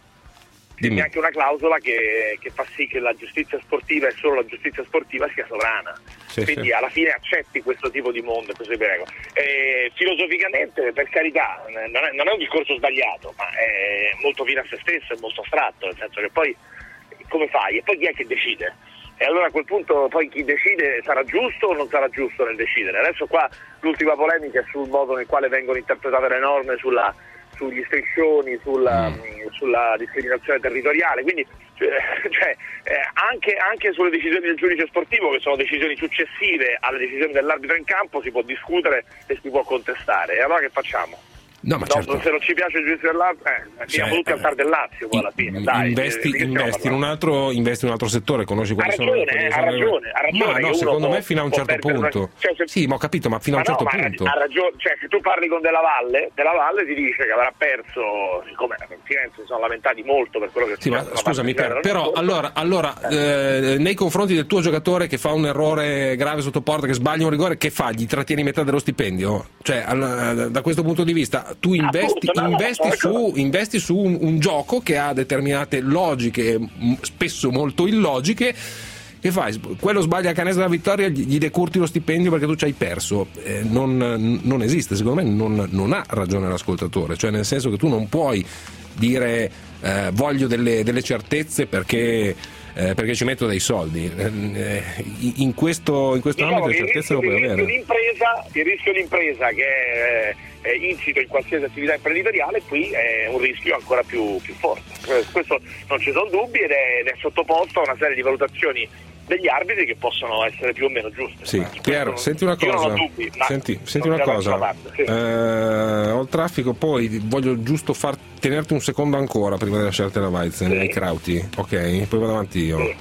S15: C'è anche una clausola che, che fa sì che la giustizia sportiva e solo la giustizia sportiva sia sovrana.
S6: Sì,
S15: Quindi
S6: sì.
S15: alla fine accetti questo tipo di mondo, questo tipo di regola. Eh, filosoficamente, per carità, non è, non è un discorso sbagliato, ma è molto fine a se stesso, è molto astratto, nel senso che poi come fai? E poi chi è che decide? E allora a quel punto poi chi decide sarà giusto o non sarà giusto nel decidere? Adesso qua l'ultima polemica è sul modo nel quale vengono interpretate le norme sulla sugli striscioni, sulla, mm. sulla discriminazione territoriale, quindi cioè, cioè, eh, anche, anche sulle decisioni del giudice sportivo, che sono decisioni successive alle decisioni dell'arbitro in campo, si può discutere e si può contestare. E allora che facciamo?
S6: No, ma
S15: Dopo,
S6: certo.
S15: se non ci piace il giudizio dell'arbitro, eh, finiamo
S6: Cioè,
S15: tutti al tar del Lazio poi alla fine. Dai,
S6: investi,
S15: di che stiamo
S6: investi, in un
S15: parlando?
S6: altro, investi in un altro settore, conosci quali
S15: Ha
S6: sono
S15: ragione,
S6: quali
S15: eh,
S6: sono
S15: ha
S6: le-
S15: ragione, ha ragione
S6: Ma
S15: che
S6: no,
S15: uno
S6: secondo
S15: può-
S6: me fino a un
S15: può
S6: certo
S15: perdere-
S6: punto.
S15: cioè, se-
S6: Sì, ma ho capito, ma fino a un
S15: Ma no,
S6: certo
S15: ma
S6: punto.
S15: ha ragione, cioè se tu parli con Della Valle, Della Valle ti dice che avrà perso, siccome a Firenze si sono lamentati molto per quello che
S6: Sì, ma
S15: succede,
S6: scusami,
S15: parte
S6: Per,
S15: di
S6: però
S15: Gerardo
S6: allora, allora eh, nei confronti del tuo giocatore che fa un errore grave sotto porta, che sbaglia un rigore, che fa? Gli trattieni metà dello stipendio? Cioè, all- da questo punto di vista, tu investi,
S15: Appunto, no, no,
S6: investi,
S15: ecco.
S6: su, investi su un, un gioco che ha determinate logiche, m- spesso molto illogiche. Che fai? Quello sbaglia a canestro della vittoria, gli gli decurti lo stipendio perché tu ci hai perso. Eh, non, non esiste, secondo me non, non ha ragione l'ascoltatore, cioè nel senso che tu non puoi dire eh, voglio delle, delle certezze perché, eh, perché ci metto dei soldi. Eh, in questo, in questo
S15: Diciamo
S6: ambito
S15: che
S6: le
S15: il
S6: certezze
S15: rischio,
S6: lo puoi
S15: il rischio
S6: avere.
S15: d'impresa, il rischio d'impresa che è, è insito in qualsiasi attività imprenditoriale, qui è un rischio ancora più, più forte. Questo non ci sono dubbi ed è, ed è sottoposto a una serie di valutazioni degli arbitri che possono essere più o meno giuste.
S6: Sì, Piero,
S15: non-
S6: senti una
S15: io non ho
S6: cosa.
S15: dubbi, ma
S6: Senti, senti
S15: non
S6: una
S15: ce la faccio
S6: cosa.
S15: da parte, sì.
S6: Eh, ho il traffico, poi voglio giusto far tenerti un secondo ancora prima di lasciarti la Weizen ai Crauti. Ok, poi vado avanti io.
S15: Sì.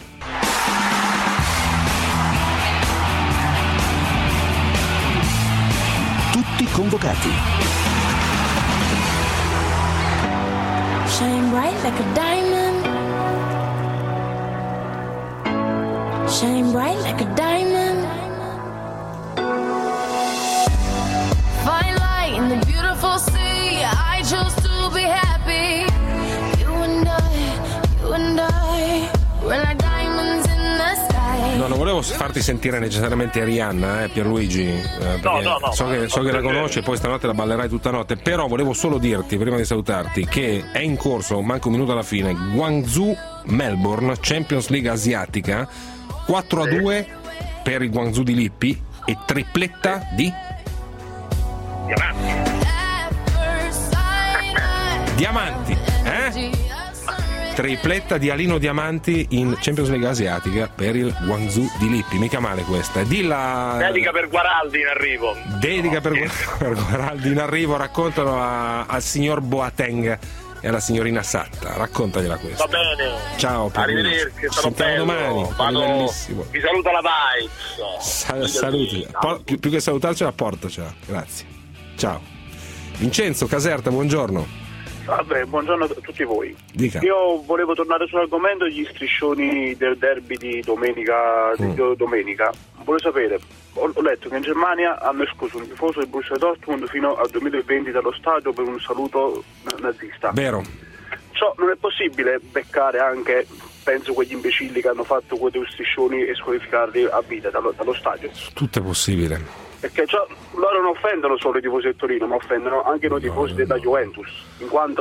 S2: Tutti convocati.
S17: Shine bright like a diamond. Shine bright like a diamond. Fine light in the beautiful sea. I chose to be happy. You and I, you and I, we're like diamonds in the sky.
S6: No, non volevo farti sentire necessariamente Rihanna, eh, Pierluigi. Eh, perché
S15: No, no, no,
S6: so che, so che la
S15: non è
S6: conosci e poi stanotte la ballerai tutta notte. Però volevo solo dirti, prima di salutarti, che è in corso, manca un minuto alla fine, Guangzhou Melbourne, Champions League asiatica, quattro a due per il Guangzhou di Lippi e tripletta di Diamanti, eh? Tripletta di Alino Diamanti in Champions League asiatica per il Guangzhou di Lippi, mica male questa. Dilla
S15: Dedica per Guaraldi in arrivo.
S6: dedica per, per Guaraldi in arrivo, raccontalo a- al signor Boateng e alla signorina Satta, raccontagliela questa.
S15: Va bene.
S6: Ciao, Pierluigi.
S15: Arrivederci, è stato
S6: Sentiamo
S15: bello.
S6: domani,
S15: Vado-
S6: bellissimo.
S15: Vi saluta la Vibes.
S6: Sa- saluti, Po- più, più che salutarcela, portacela, grazie. Ciao. Vincenzo Caserta, buongiorno.
S3: Vabbè, buongiorno a tutti voi.
S6: Dica.
S3: Io volevo tornare sull'argomento degli striscioni del derby di domenica. Di
S6: Mm.
S3: domenica. Volevo sapere, ho, ho letto che in Germania hanno escluso un tifoso del Borussia Dortmund fino al duemilaventi dallo stadio per un saluto nazista.
S6: Vero.
S3: Ciò non è possibile beccare anche, penso, quegli imbecilli che hanno fatto quei due striscioni e squalificarli a vita dallo, dallo stadio.
S6: Tutto è possibile.
S3: Perché ciò, loro non offendono solo i tifosi del Torino, ma offendono anche noi tifosi della Juventus, in quanto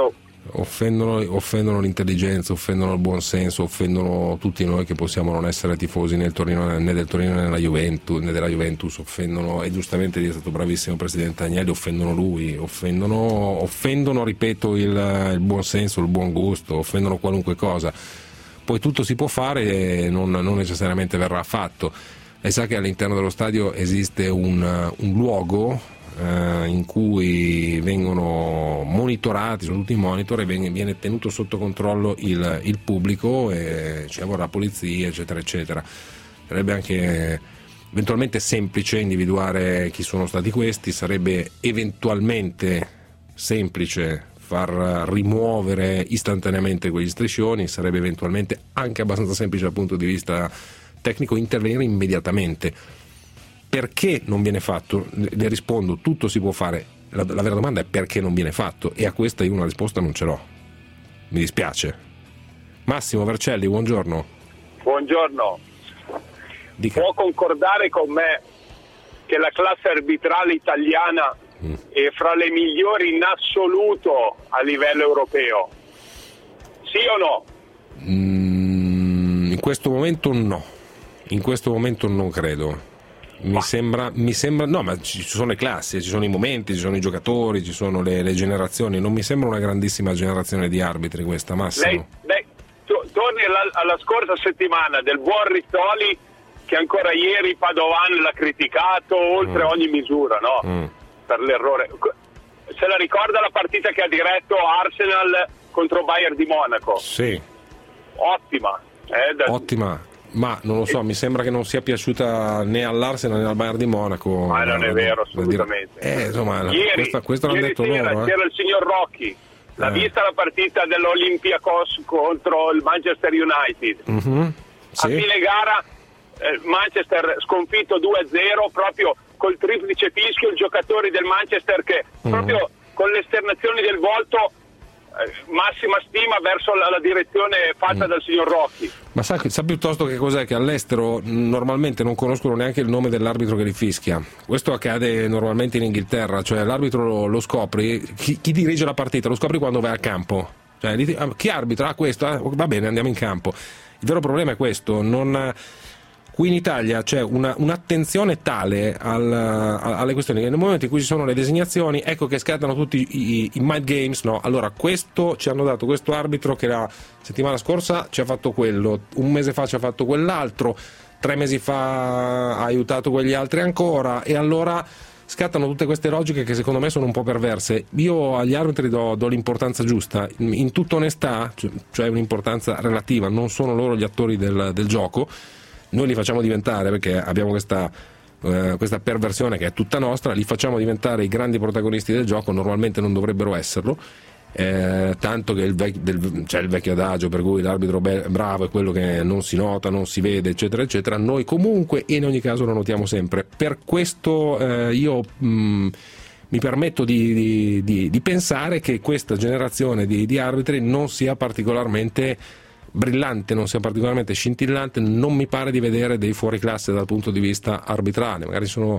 S6: offendono, offendono l'intelligenza, offendono il buonsenso, offendono tutti noi che possiamo non essere tifosi né, Torino, né del Torino né della Juventus, né della Juventus, offendono, e giustamente lì è stato bravissimo il presidente Agnelli, offendono lui, offendono, offendono ripeto, il, il buonsenso, il buon gusto, offendono qualunque cosa. Poi tutto si può fare e non, non necessariamente verrà fatto. Lei sa che all'interno dello stadio esiste un, un luogo Eh, in cui vengono monitorati, sono tutti monitor, e viene, viene tenuto sotto controllo il, il pubblico, e ci lavora la polizia, eccetera eccetera. Sarebbe anche eventualmente semplice individuare chi sono stati questi, sarebbe eventualmente semplice far rimuovere istantaneamente quegli striscioni, sarebbe eventualmente anche abbastanza semplice dal punto di vista tecnico intervenire immediatamente. Perché non viene fatto? Le rispondo, tutto si può fare. La, la vera domanda è perché non viene fatto, e a questa io una risposta non ce l'ho. Mi dispiace. Massimo Vercelli, buongiorno.
S18: Buongiorno.
S6: Dica.
S18: Può concordare con me che la classe arbitrale italiana mm. è fra le migliori in assoluto a livello europeo? Sì o no?
S6: Mm, in questo momento no. In questo momento non credo. Mi sembra, mi sembra, no, ma ci sono le classi, ci sono i momenti, ci sono i giocatori, ci sono le, le generazioni. Non mi sembra una grandissima generazione di arbitri questa, Massimo.
S18: Lei, lei to, torni alla, alla scorsa settimana del buon Rizzoli, che ancora ieri Padovan l'ha criticato oltre
S6: mm.
S18: ogni misura, no? Mm. Per l'errore. Se la ricorda la partita che ha diretto Arsenal contro Bayern di Monaco?
S6: Sì.
S18: Ottima. Eh, da...
S6: Ottima. Ma non lo so, mi sembra che non sia piaciuta né all'Arsenal né al Bayern di Monaco.
S18: Ma non è vero, assolutamente.
S6: Eh, insomma,
S18: ieri,
S6: questa, questo l'hanno detto
S18: sera
S6: loro. Eh.
S18: C'era il signor Rocchi, l'ha
S6: eh.
S18: vista la partita dell'Olympiacos contro il Manchester United.
S6: Mm-hmm.
S18: Sì. A fine gara eh, Manchester sconfitto due a zero, proprio col triplice fischio, i giocatori del Manchester che mm-hmm. proprio con le esternazioni del volto massima stima verso la, la direzione fatta mm. dal signor Rocchi.
S6: Ma sa, sa piuttosto che cos'è? Che all'estero normalmente non conoscono neanche il nome dell'arbitro che li fischia. Questo accade normalmente in Inghilterra, cioè l'arbitro lo, lo scopri, chi, chi dirige la partita lo scopri quando vai al campo, cioè, chi arbitra? Ah, questo, ah, va bene, andiamo in campo. Il vero problema è questo, non... Qui in Italia c'è una, un'attenzione tale al, a, alle questioni che nel momento in cui ci sono le designazioni, ecco che scattano tutti i, i mind games, no? Allora questo ci hanno dato questo arbitro che la settimana scorsa ci ha fatto quello, un mese fa ci ha fatto quell'altro, tre mesi fa ha aiutato quegli altri ancora, e allora scattano tutte queste logiche che secondo me sono un po' perverse. Io agli arbitri do, do l'importanza giusta, in tutta onestà, cioè un'importanza relativa, non sono loro gli attori del, del gioco. Noi li facciamo diventare, perché abbiamo questa, eh, questa perversione che è tutta nostra, li facciamo diventare i grandi protagonisti del gioco, normalmente non dovrebbero esserlo, eh, tanto che il vec- del, c'è il vecchio adagio per cui l'arbitro be- bravo è quello che non si nota, non si vede, eccetera eccetera. Noi comunque e in ogni caso lo notiamo sempre. Per questo eh, io mh, mi permetto di, di, di, di pensare che questa generazione di, di arbitri non sia particolarmente brillante, non sia particolarmente scintillante. Non mi pare di vedere dei fuoriclasse dal punto di vista arbitrale. Magari sono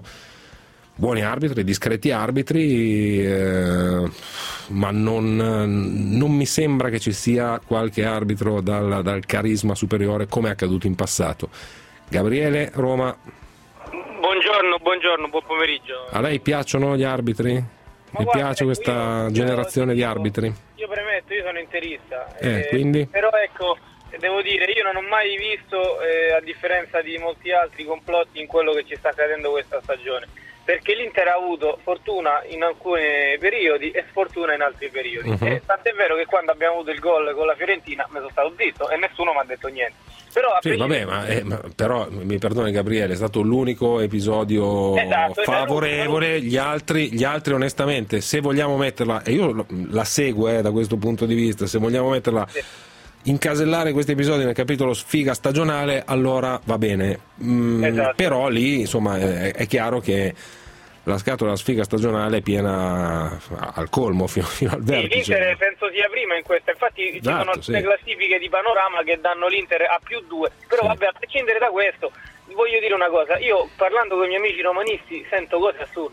S6: buoni arbitri, discreti arbitri, eh, ma non, non mi sembra che ci sia qualche arbitro dal, dal carisma superiore come è accaduto in passato. Gabriele, Roma.
S19: Buongiorno, buongiorno, buon pomeriggio.
S6: A lei piacciono gli arbitri?
S19: Ma
S6: Mi
S19: guarda,
S6: piace questa
S19: io,
S6: generazione
S19: io,
S6: di arbitri?
S19: Io premetto, io sono interista,
S6: Eh,
S19: eh,
S6: quindi?
S19: però ecco, devo dire, io non ho mai visto, eh, a differenza di molti altri, complotti in quello che ci sta accadendo questa stagione, perché l'Inter ha avuto fortuna in alcuni periodi e sfortuna in altri periodi.
S6: Uh-huh.
S19: E tant'è vero che quando abbiamo avuto il gol con la Fiorentina mi sono stato zitto e nessuno mi ha detto niente. Però,
S6: sì, vabbè, ma, eh, ma però mi perdoni Gabriele, è stato l'unico episodio
S19: esatto,
S6: favorevole, gli altri, gli altri onestamente, se vogliamo metterla, e io la seguo eh, da questo punto di vista, se vogliamo metterla, sì, incasellare questi episodi nel capitolo sfiga stagionale, allora va bene, mm, esatto. Però lì insomma è, è chiaro che la scatola della sfiga stagionale è piena al colmo fino, fino al vertice.
S19: Sì, l'Inter penso sia prima in questa, infatti ci
S6: esatto,
S19: sono tutte
S6: sì.
S19: classifiche di panorama che danno l'Inter a più due, però sì. Vabbè, a prescindere da questo voglio dire una cosa, io parlando con i miei amici romanisti sento cose assurde, ma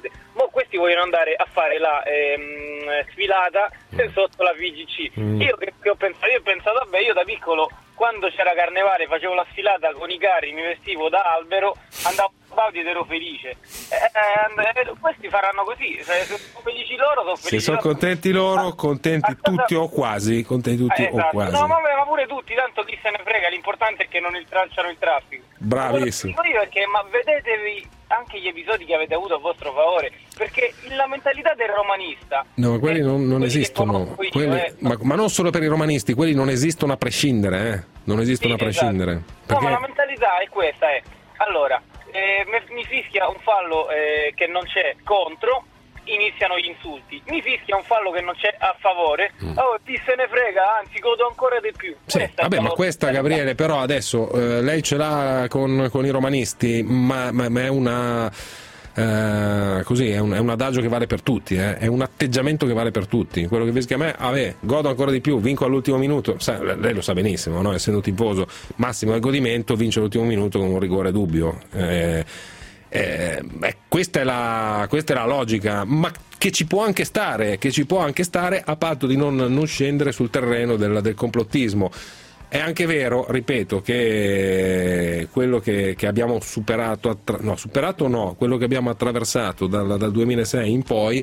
S19: questi vogliono andare a fare la ehm, sfilata mm. sotto la V G C. Mm. Io che, che ho pensato, io ho pensato, vabbè, io da piccolo quando c'era Carnevale facevo la sfilata con i carri, mi vestivo da albero, andavo a Baudi ed ero felice. Eh, eh, questi faranno così, se sono felici loro, sono felici.
S6: Se sono
S19: loro.
S6: contenti loro, contenti tutti o quasi, contenti tutti
S19: eh, esatto.
S6: o quasi.
S19: No, ma, ma pure tutti, tanto chi se ne frega, l'importante è che non tracciano il traffico.
S6: Bravissimo.
S19: Io perché, ma vedetevi anche gli episodi che avete avuto a vostro favore, perché la mentalità del romanista...
S6: No, ma quelli non, non
S19: quelli
S6: esistono,
S19: io,
S6: quelli,
S19: eh.
S6: ma, ma non solo per i romanisti, quelli non esistono a prescindere, eh? Non esistono
S19: Sì,
S6: a prescindere.
S19: esatto.
S6: Perché...
S19: No, ma la mentalità è questa, è, allora, eh, mi fischia un fallo eh, che non c'è contro, iniziano gli insulti, mi fischia un fallo che non c'è a favore, mm. oh, chi se ne frega, anzi godo ancora di più.
S6: Sì, vabbè, ma questa, Gabriele, però adesso eh, lei ce l'ha con, con i romanisti, ma, ma, ma è una... Uh, così è un, è un adagio che vale per tutti, eh? È un atteggiamento che vale per tutti. Quello che fischia a me, vabbè, godo ancora di più, vinco all'ultimo minuto. Sa, lei lo sa benissimo, no? Essendo tifoso, massimo del godimento, vince all'ultimo minuto con un rigore dubbio. Eh, eh, beh, questa è la, questa è la logica, ma che ci può anche stare, che ci può anche stare a patto di non, non scendere sul terreno del, del complottismo. È anche vero, ripeto, che quello che, che abbiamo superato, attra- no, superato no, quello che abbiamo attraversato dal, dal duemilasei in poi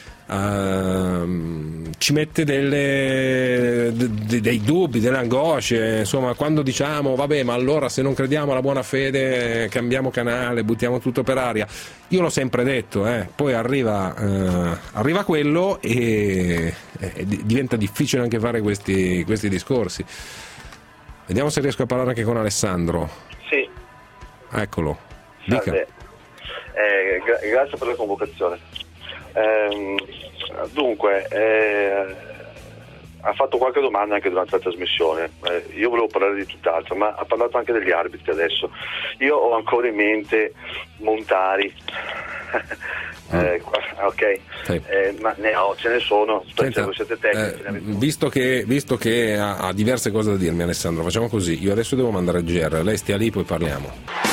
S6: uh, ci mette delle, de, dei dubbi, delle angosce, insomma, quando diciamo vabbè, ma allora se non crediamo alla buona fede cambiamo canale, buttiamo tutto per aria. Io l'ho sempre detto, eh. Poi arriva, uh, arriva quello e, e diventa difficile anche fare questi, questi discorsi. Vediamo se riesco a parlare anche con Alessandro.
S20: Sì.
S6: Eccolo. Dica.
S20: Eh, gra- grazie per la convocazione. Eh, dunque, eh, ha fatto qualche domanda anche durante la trasmissione. Eh, io volevo parlare di tutt'altro, ma ha parlato anche degli arbitri adesso. Io ho ancora in mente Montari. Eh, ok, sì. eh, ma ne ho, ce ne sono.
S6: Senta,
S20: siete tecnici,
S6: eh, visto che, visto che ha, ha diverse cose da dirmi, Alessandro, facciamo così: io adesso devo mandare il G R, lei stia lì, poi parliamo.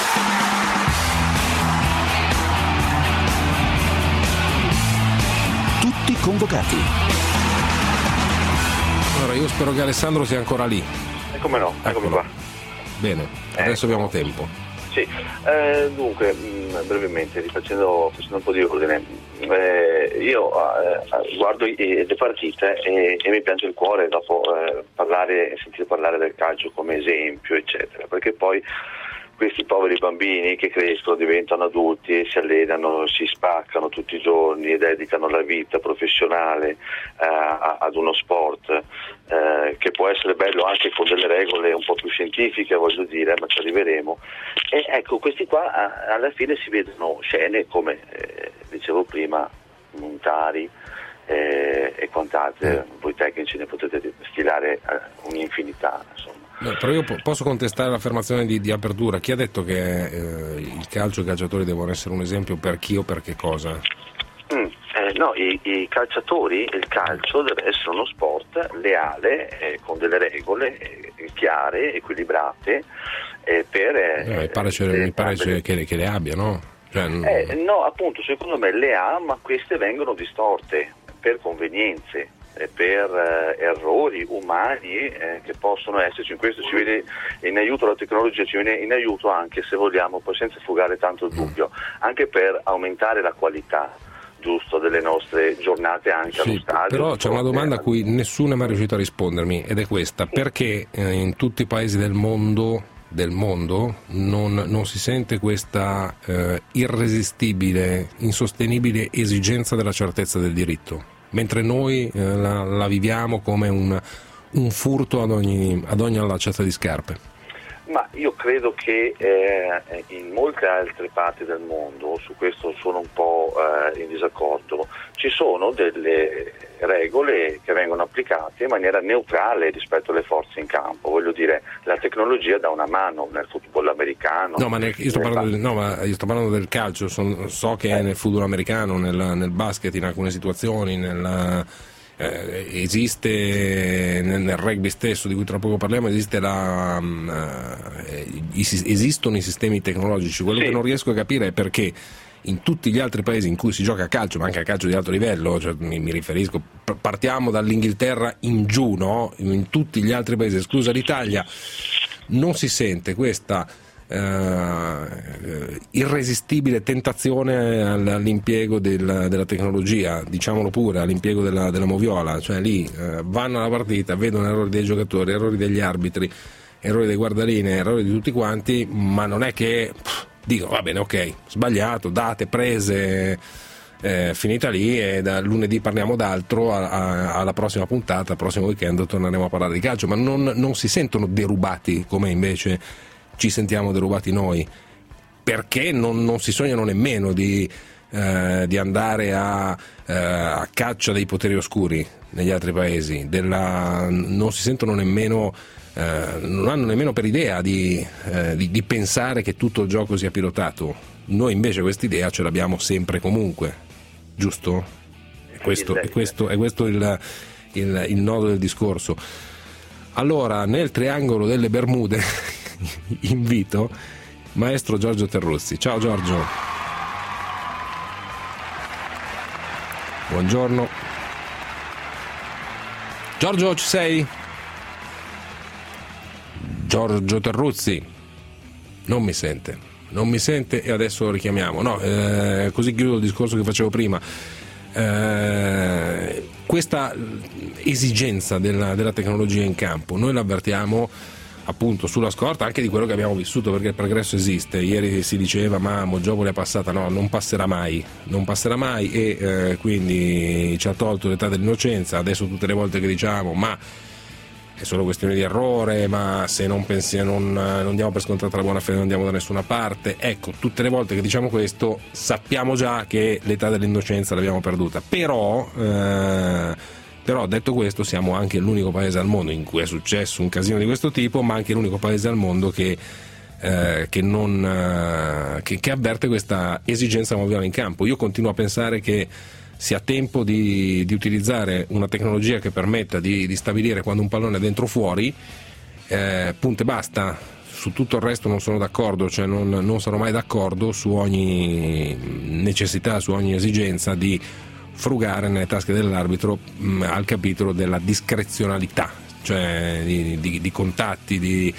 S2: Tutti convocati.
S6: Allora, io spero che Alessandro sia ancora lì.
S20: E come no, eccomi qua.
S6: Bene, adesso ecco. Abbiamo tempo.
S20: Sì, eh, dunque, mh, brevemente, rifacendo facendo un po' di ordine, eh, io eh, guardo i, le partite e, e mi piange il cuore dopo eh, parlare, sentire parlare del calcio come esempio, eccetera, perché poi questi poveri bambini che crescono, diventano adulti e si allenano, si spaccano tutti i giorni e dedicano la vita professionale eh, ad uno sport eh, che può essere bello anche con delle regole un po' più scientifiche, voglio dire, ma ci arriveremo. E ecco, questi qua a, alla fine si vedono scene come eh, dicevo prima, Montari eh, e quant'altre, voi tecnici ne potete stilare eh, un'infinità, insomma.
S6: No, però io posso contestare l'affermazione di, di apertura. Chi ha detto che eh, il calcio e i calciatori devono essere un esempio per chi o per che cosa?
S20: Mm, eh, no, i, i calciatori, il calcio deve essere uno sport leale, eh, con delle regole eh, chiare, equilibrate, eh, per... Eh,
S6: eh, mi pare, cioè, mi pare cioè, che, che le abbia, no? Cioè,
S20: eh, no, appunto, secondo me le ha, ma queste vengono distorte per convenienze, per eh, errori umani eh, che possono esserci. In questo ci viene in aiuto la tecnologia, ci viene in aiuto anche, se vogliamo, poi senza fugare tanto il dubbio, anche per aumentare la qualità, giusto, delle nostre giornate anche
S6: sì,
S20: allo stadio.
S6: Però c'è una domanda a cui nessuno è mai riuscito a rispondermi, ed è questa: perché eh, in tutti i paesi del mondo del mondo non, non si sente questa eh, irresistibile, insostenibile esigenza della certezza del diritto, mentre noi eh, la, la viviamo come un, un furto ad ogni, ad ogni allacciata di scarpe?
S20: Ma io credo che eh, in molte altre parti del mondo, su questo sono un po' eh, in disaccordo, ci sono delle regole che vengono applicate in maniera neutrale rispetto alle forze in campo. Voglio dire, la tecnologia dà una mano nel football americano.
S6: No, ma nel, io, sto parlando del, no, ma io sto parlando del calcio, son, so che eh. nel football americano, nel, nel basket in alcune situazioni, nel... Eh, esiste nel, nel rugby stesso, di cui tra poco parliamo, esiste la, uh, esistono i sistemi tecnologici. Quello sì. che non riesco a capire è perché in tutti gli altri paesi in cui si gioca a calcio, ma anche a calcio di alto livello, cioè, mi, mi riferisco, partiamo dall'Inghilterra in giù, no? In tutti gli altri paesi, esclusa l'Italia, non si sente questa Uh, irresistibile tentazione all'impiego del, della tecnologia, diciamolo pure, all'impiego della, della moviola, cioè lì uh, vanno alla partita, vedono errori dei giocatori, errori degli arbitri, errori dei guardaline, errori di tutti quanti, ma non è che pff, dico va bene, ok, sbagliato, date, prese, eh, finita lì, e da lunedì parliamo d'altro, a, a, alla prossima puntata, al prossimo weekend torneremo a parlare di calcio, ma non, non si sentono derubati come invece ci sentiamo derubati noi, perché non, non si sognano nemmeno di, eh, di andare a, eh, a caccia dei poteri oscuri negli altri paesi, della, non si sentono nemmeno, eh, non hanno nemmeno per idea di, eh, di, di pensare che tutto il gioco sia pilotato. Noi invece questa idea ce l'abbiamo sempre comunque, giusto? E questo, è questo, è questo il, il, il nodo del discorso. Allora, nel triangolo delle Bermude invito maestro Giorgio Terruzzi. Ciao Giorgio. Buongiorno. Giorgio, ci sei? Giorgio Terruzzi non mi sente, non mi sente e adesso lo richiamiamo. No, eh, così chiudo il discorso che facevo prima. Eh, questa esigenza della, della tecnologia in campo noi l'avvertiamo appunto sulla scorta anche di quello che abbiamo vissuto, perché il progresso esiste. Ieri si diceva ma Moggiopoli è passata, no, non passerà mai, non passerà mai e eh, quindi ci ha tolto l'età dell'innocenza. Adesso tutte le volte che diciamo ma è solo questione di errore, ma se non pensiamo, non, non diamo per scontata la buona fede, non andiamo da nessuna parte, ecco, tutte le volte che diciamo questo sappiamo già che l'età dell'innocenza l'abbiamo perduta. Però eh, Però detto questo, siamo anche l'unico paese al mondo in cui è successo un casino di questo tipo, ma anche l'unico paese al mondo che, eh, che, non, eh, che, che avverte questa esigenza moviola in campo. Io continuo a pensare che sia tempo di, di utilizzare una tecnologia che permetta di, di stabilire quando un pallone è dentro o fuori, eh, punto e basta. Su tutto il resto non sono d'accordo, cioè non, non sarò mai d'accordo su ogni necessità, su ogni esigenza di frugare nelle tasche dell'arbitro mh, al capitolo della discrezionalità, cioè di, di, di contatti, di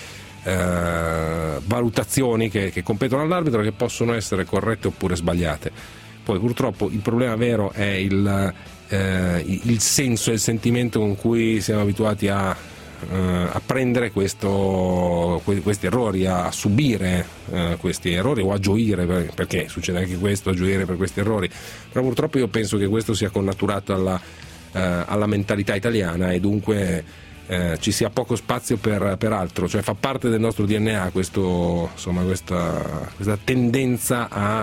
S6: eh, valutazioni che, che competono all'arbitro, che possono essere corrette oppure sbagliate. Poi purtroppo il problema vero è il, eh, il senso e il sentimento con cui siamo abituati a, eh, a prendere questo, questi errori, a subire eh, questi errori o a gioire, perché succede anche questo, a gioire per questi errori. Però purtroppo io penso che questo sia connaturato alla, eh, alla mentalità italiana e dunque eh, ci sia poco spazio per, per altro, cioè fa parte del nostro D N A questo, insomma, questa, questa tendenza a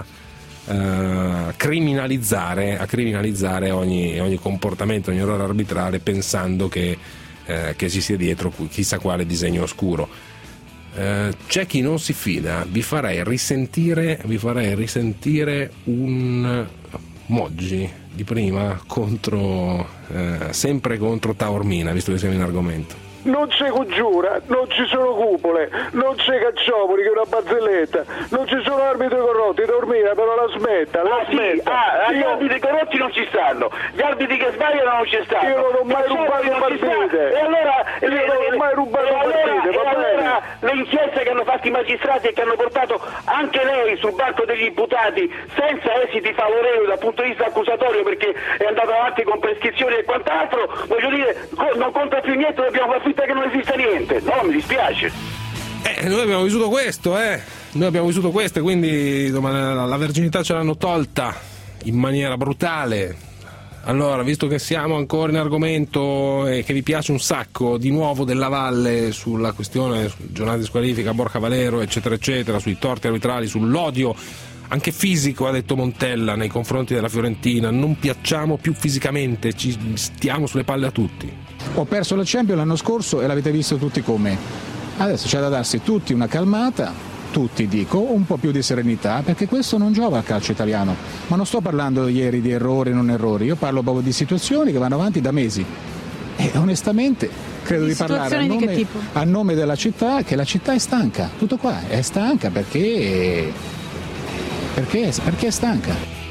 S6: Uh, criminalizzare, a criminalizzare ogni, ogni comportamento, ogni errore arbitrale, pensando che, uh, che ci sia dietro chissà quale disegno oscuro. Uh, c'è chi non si fida. Vi farei risentire, vi farei risentire un Moggi di prima contro uh, sempre contro Taormina, visto che siamo in argomento.
S3: Non c'è congiura, non ci sono cupole, non c'è Cacciopoli che è una barzelletta, non ci sono arbitri corrotti, Taormina però la smetta, la
S4: ah,
S3: smetta.
S4: Sì, ah, gli
S3: io...
S4: arbitri corrotti non ci stanno, gli arbitri che sbagliano non ci stanno.
S3: Io non ho mai rubato partite.
S4: E allora,
S3: io
S4: le,
S3: non ho mai rubato
S4: e allora,
S3: partite, va
S4: e allora
S3: bene.
S4: Le inchieste che hanno fatto i magistrati e che hanno portato anche lei sul banco degli imputati senza esiti favorevoli dal punto di vista accusatorio, perché è andato avanti con prescrizioni e quant'altro, voglio dire, non conta più niente, dobbiamo far finta che non esista niente. No, mi dispiace.
S6: Eh, noi abbiamo vissuto questo, eh. Noi abbiamo vissuto questo e quindi insomma, la, la verginità ce l'hanno tolta in maniera brutale. Allora, visto che siamo ancora in argomento e che vi piace un sacco di nuovo della Valle sulla questione giornata di squalifica, Borca Valero, eccetera, eccetera, sui torti arbitrali, sull'odio anche fisico, ha detto Montella, nei confronti della Fiorentina, non piacciamo più fisicamente, ci stiamo sulle palle a tutti.
S8: Ho perso la Champions l'anno scorso e l'avete visto tutti come. Adesso c'è da darsi tutti una calmata, tutti dico, un po' più di serenità, perché questo non giova al calcio italiano. Ma non sto parlando ieri di errori e non errori, io parlo proprio di situazioni che vanno avanti da mesi. E onestamente credo di, di parlare a nome, di a nome della città, che la città è stanca, tutto qua, è stanca perché Perché? Perché è stanca.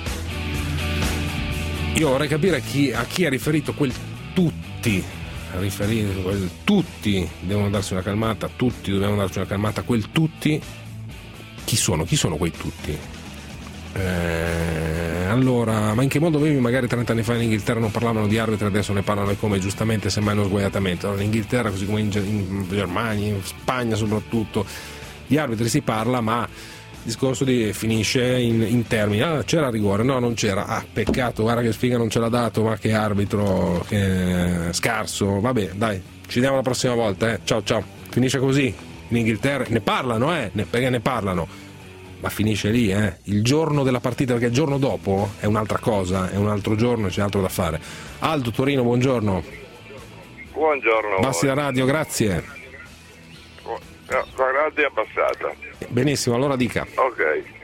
S6: Io vorrei capire chi, a chi ha riferito quel tutti. Ha riferito quel tutti devono darsi una calmata, tutti dobbiamo darci una calmata, quel tutti. Chi sono? Chi sono quei tutti? Eh, allora, ma in che modo avevi magari trenta anni fa in Inghilterra non parlavano di arbitri, adesso ne parlano e come, giustamente, semmai non sguaiatamente. Allora, in Inghilterra, così come in, in Germania, in Spagna soprattutto, di arbitri si parla, ma il discorso di, finisce in, in termini. Ah, c'era rigore? No, non c'era. Ah, peccato, guarda che sfiga non ce l'ha dato, ma che arbitro, che scarso. Vabbè, dai, ci vediamo la prossima volta, eh. Ciao ciao. Finisce così in Inghilterra, ne parlano, eh, ne, perché ne parlano. Ma finisce lì, eh? Il giorno della partita, perché il giorno dopo è un'altra cosa, è un altro giorno e c'è altro da fare. Aldo Torino, buongiorno.
S21: Buongiorno.
S6: Bassi la radio, grazie.
S21: La radio è abbassata.
S6: Benissimo, allora dica.
S21: Ok.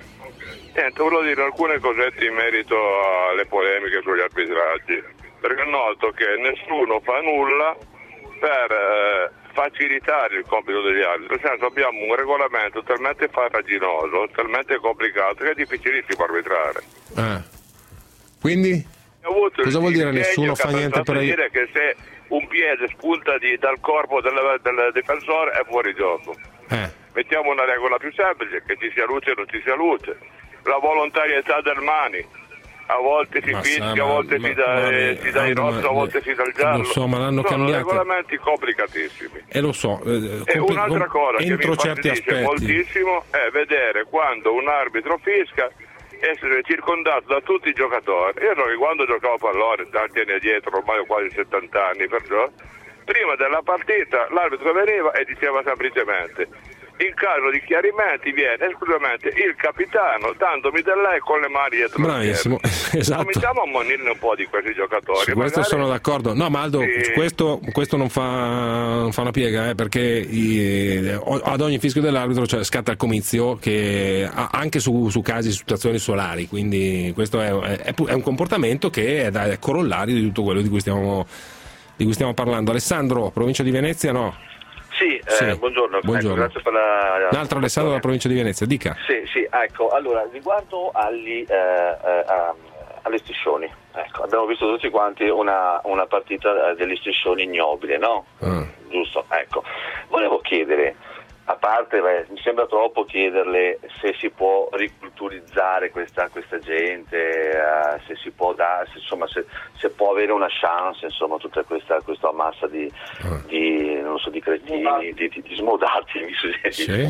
S21: Niente, volevo dire alcune cosette in merito alle polemiche sugli arbitraggi, perché noto che nessuno fa nulla per eh, facilitare il compito degli arbitri. Nel senso, abbiamo un regolamento talmente farraginoso, talmente complicato, che è difficilissimo arbitrare.
S6: Eh. Quindi? Cosa vuol dire nessuno fa niente per
S21: dire che se un piede spunta di, dal corpo del, del difensore è fuori gioco.
S6: Eh.
S21: Mettiamo una regola più semplice, che ci sia luce o non ci sia luce. La volontarietà del mani. A volte si fischia, a volte ma, si dà, ma, eh, si dà il rosso, a volte si dà il giallo.
S6: Lo so, ma l'hanno
S21: sono
S6: cambiato.
S21: regolamenti complicatissimi.
S6: E lo so. Eh,
S21: e
S6: compl-
S21: un'altra cosa che mi
S6: certi
S21: infastidisce moltissimo è vedere quando un arbitro fisca essere circondato da tutti i giocatori. Io so che quando giocavo a pallone, tanti anni addietro, ormai ho quasi settanta anni, perciò, prima della partita l'arbitro veniva e diceva semplicemente: in caso di chiarimenti viene esclusivamente il capitano dandomi del lei con le mani dietro.
S6: Bravissimo, esatto.
S21: Cominciamo a ammonirne un po' di questi giocatori.
S6: Su questo magari... sono d'accordo. No, ma Aldo, sì. questo, questo non, fa, non fa una piega, eh, perché i, ad ogni fischio dell'arbitro, cioè, scatta il comizio, che anche su, su casi, situazioni solari. Quindi questo è, è, è un comportamento che è, da, è corollario di tutto quello di cui stiamo, di cui stiamo parlando. Alessandro, provincia di Venezia, no?
S20: Sì, eh,
S6: sì.
S20: buongiorno,
S6: buongiorno.
S20: Ecco, grazie per la...
S6: Un altro Alessandro della provincia di Venezia, dica.
S20: Sì, sì, ecco, allora, riguardo agli, eh, eh, alle striscioni, ecco, abbiamo visto tutti quanti una, una partita degli striscioni ignobile, no?
S6: Ah.
S20: Giusto, ecco. Volevo chiedere, a parte, beh, mi sembra troppo chiederle se si può riculturizzare questa, questa gente, eh, se si può dare, se, insomma, se, se può avere una chance, insomma, tutta questa, questa massa di,
S6: ah.
S20: di, non so, di cretini, di, di, di smodati, mi
S6: sì.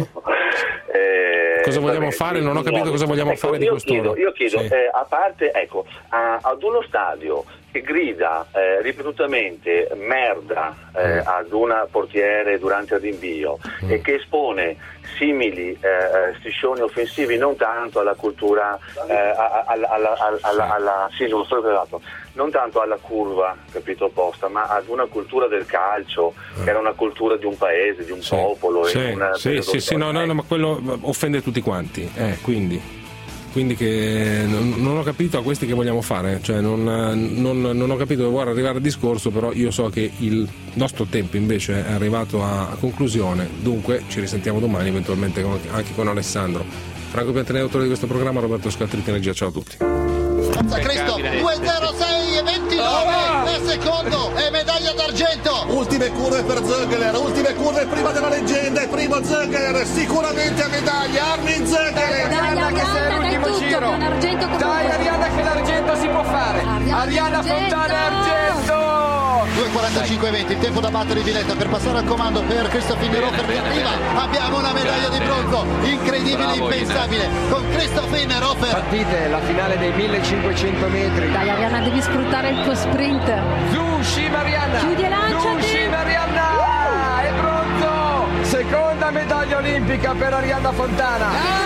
S20: eh,
S6: cosa vogliamo
S20: vabbè,
S6: fare? Non ho capito cosa vogliamo
S20: ecco,
S6: fare di
S20: io
S6: quest'ora.
S20: Chiedo, io chiedo,
S6: sì.
S20: eh, a parte, ecco, a, ad uno stadio che grida eh, ripetutamente merda eh,
S6: mm.
S20: ad una portiere durante il rinvio mm. e che espone simili eh, striscioni offensivi non tanto alla cultura eh, alla, alla, alla, alla, alla, sì, non, sto non tanto alla curva, capito, opposta, ma ad una cultura del calcio mm. che era una cultura di un paese, di un
S6: sì.
S20: popolo.
S6: Sì,
S20: una
S6: sì, sì, sì, no, no, no, ma quello offende tutti quanti, eh, quindi Quindi che non, non ho capito a questi che vogliamo fare, cioè non, non, non ho capito dove vuole arrivare il discorso, però io so che il nostro tempo invece è arrivato a, a conclusione, dunque ci risentiamo domani eventualmente con, anche con Alessandro. Franco Piantini, autore di questo programma, Roberto Scaltritti, Energia, ciao a tutti.
S22: Forza Cristo, due zero sei e ventinove, e secondo e medaglia d'argento.
S23: Ultime curve per Zögler, ultime curve prima della legenda, è primo Zögler, sicuramente a medaglia, Armin Zögler.
S24: Dai Arianna che sei l'ultimo tutto, giro. Dai Arianna che l'argento si può fare. Arianna, Arianna Fontana argento.
S22: due quarantacinque venti, il tempo da battere di Villetta per passare al comando per Christophe Innerhofer che arriva. Abbiamo una medaglia di bronzo, incredibile, bravo, impensabile, Ina. Con Christophe Innerhofer.
S24: Partite, la finale dei millecinquecento metri.
S11: Dai Arianna, devi sfruttare il tuo sprint.
S24: Zushi Marianna.
S11: Chiudi e lanciati.
S24: Zushi Marianna. Uh! E bronzo. Seconda medaglia olimpica per Arianna Fontana.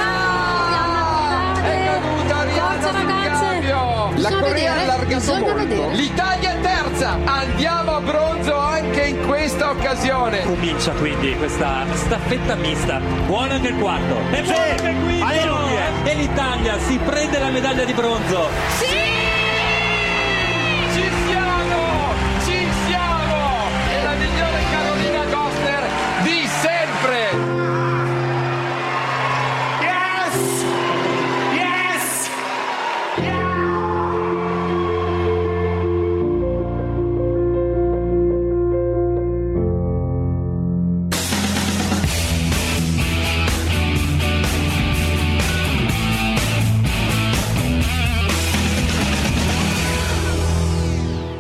S11: Ah!
S24: È caduta Arianna sul cambio. La Corea ha allargato molto. L'Italia è terza. Andiamo a bronzo anche in questa occasione.
S5: Comincia quindi questa staffetta mista. Buono anche il quarto. E buono anche il quinto. E l'Italia si prende la medaglia di bronzo.
S11: Sì!